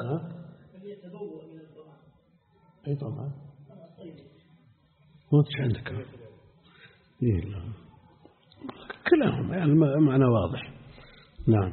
أي طبعا. ما تش عندك كلاهما يعني المعنى واضح. نعم.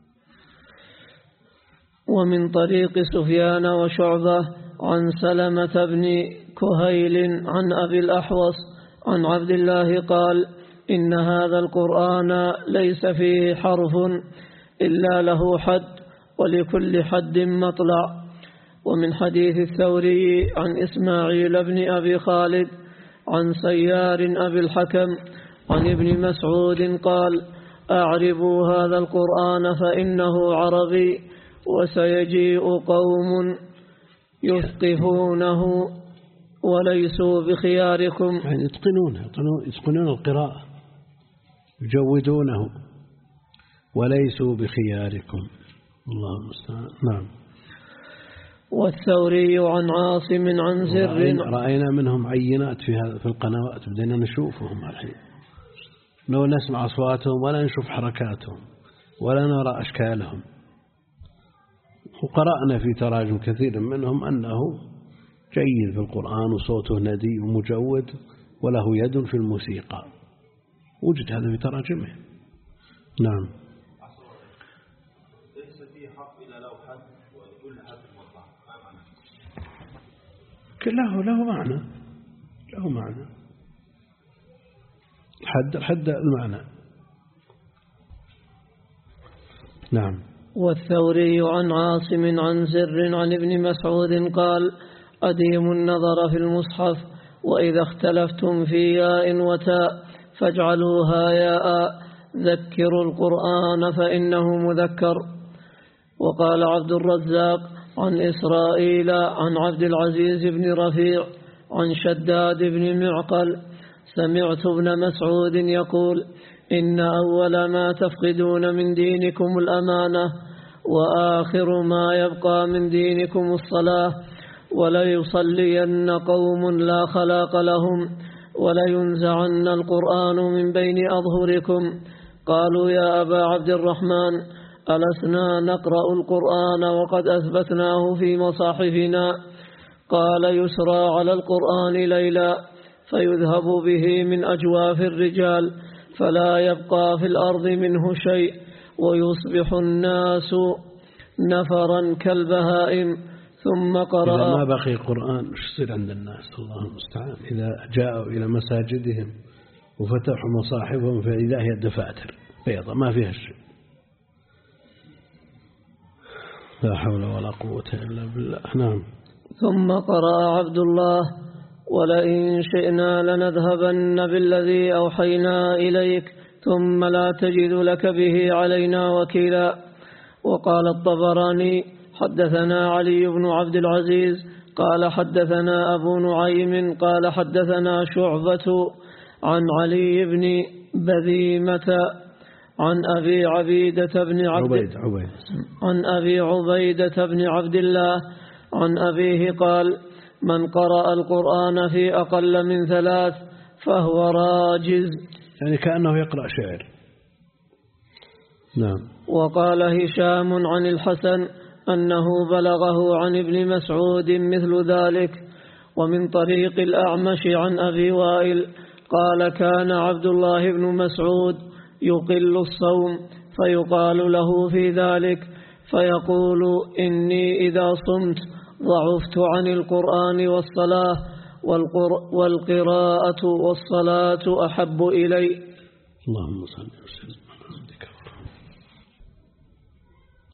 ومن طريق سفيان وشعبة عن سلمة بن كهيل عن أبي الأحوص عن عبد الله قال إن هذا القرآن ليس فيه حرف إلا له حد ولكل حد مطلع. ومن حديث الثوري عن إسماعيل بن أبي خالد عن سيار أبي الحكم عن ابن مسعود قال أعربوا هذا القرآن فإنه عربي وسيجيء قوم يثقفونه وليسوا بخياركم، يعني يتقنونه يتقنون القراءة يجودونه وليسوا بخياركم. الله المستعان. نعم. والثوري عن عاصم عن زر. رأينا منهم عينات في هذا في القنوات بدينا نشوفهم الحين، لو نسمع أصواتهم ولا نشوف حركاتهم ولا نرى أشكالهم. وقرأنا في تراجم كثير منهم أنه جيد في القرآن وصوته ندي ومجود وله يد في الموسيقى، وجد هذا في تراجمه. نعم. كله له معنى له معنى حد حد المعنى. نعم. والثوري عن عاصم عن زر عن ابن مسعود قال أديموا النظر في المصحف وإذا اختلفتم في ياء وتاء فاجعلوها ياء ذكروا القرآن فإنه مذكر. وقال عبد الرزاق عن إسرائيل عن عبد العزيز بن رفيع عن شداد بن معقل سمعت ابن مسعود يقول إن أول ما تفقدون من دينكم الأمانة وآخر ما يبقى من دينكم الصلاة وليصلين قوم لا خلاق لهم ولينزعن القرآن من بين أظهركم. قالوا يا أبا عبد الرحمن ألسنا نقرأ القرآن وقد أثبتناه في مصاحفنا؟ قال يسرى على القرآن ليلا فيذهب به من أجواف الرجال فلا يبقى في الأرض منه شيء ويصبح الناس نفرا كالبهائم. ثم قرأ. إذا ما بقي قرآن وش يصير عند الناس؟ الله المستعان. إذا جاءوا إلى مساجدهم وفتحوا مصاحفهم فإذا هي الدفاتر بيضة ما فيها شيء. لا حول ولا قوة إلا بالله. نعم. ثم قرأ عبد الله ولئن شئنا لنذهبن بالذي أوحينا إليك ثم لا تجد لك به علينا وكيلا. وقال الطبراني حدثنا علي بن عبد العزيز قال حدثنا أبو نعيم قال حدثنا شعبة عن علي بن بذيمة عن أبي عبيدة بن عبد عبيد عبيد عن أبي عبيدة بن عبد الله عن أبيه قال من قرأ القرآن في أقل من ثلاث فهو راجز، يعني كأنه يقرأ شعر. نعم. وقال هشام عن الحسن أنه بلغه عن ابن مسعود مثل ذلك. ومن طريق الأعمش عن أبي وائل قال كان عبد الله بن مسعود يقل الصوم فيقال له في ذلك فيقول إني إذا صمت ضعفت عن القرآن والصلاة والقراءة والصلاة أحب إلي. اللهم صل وسلم.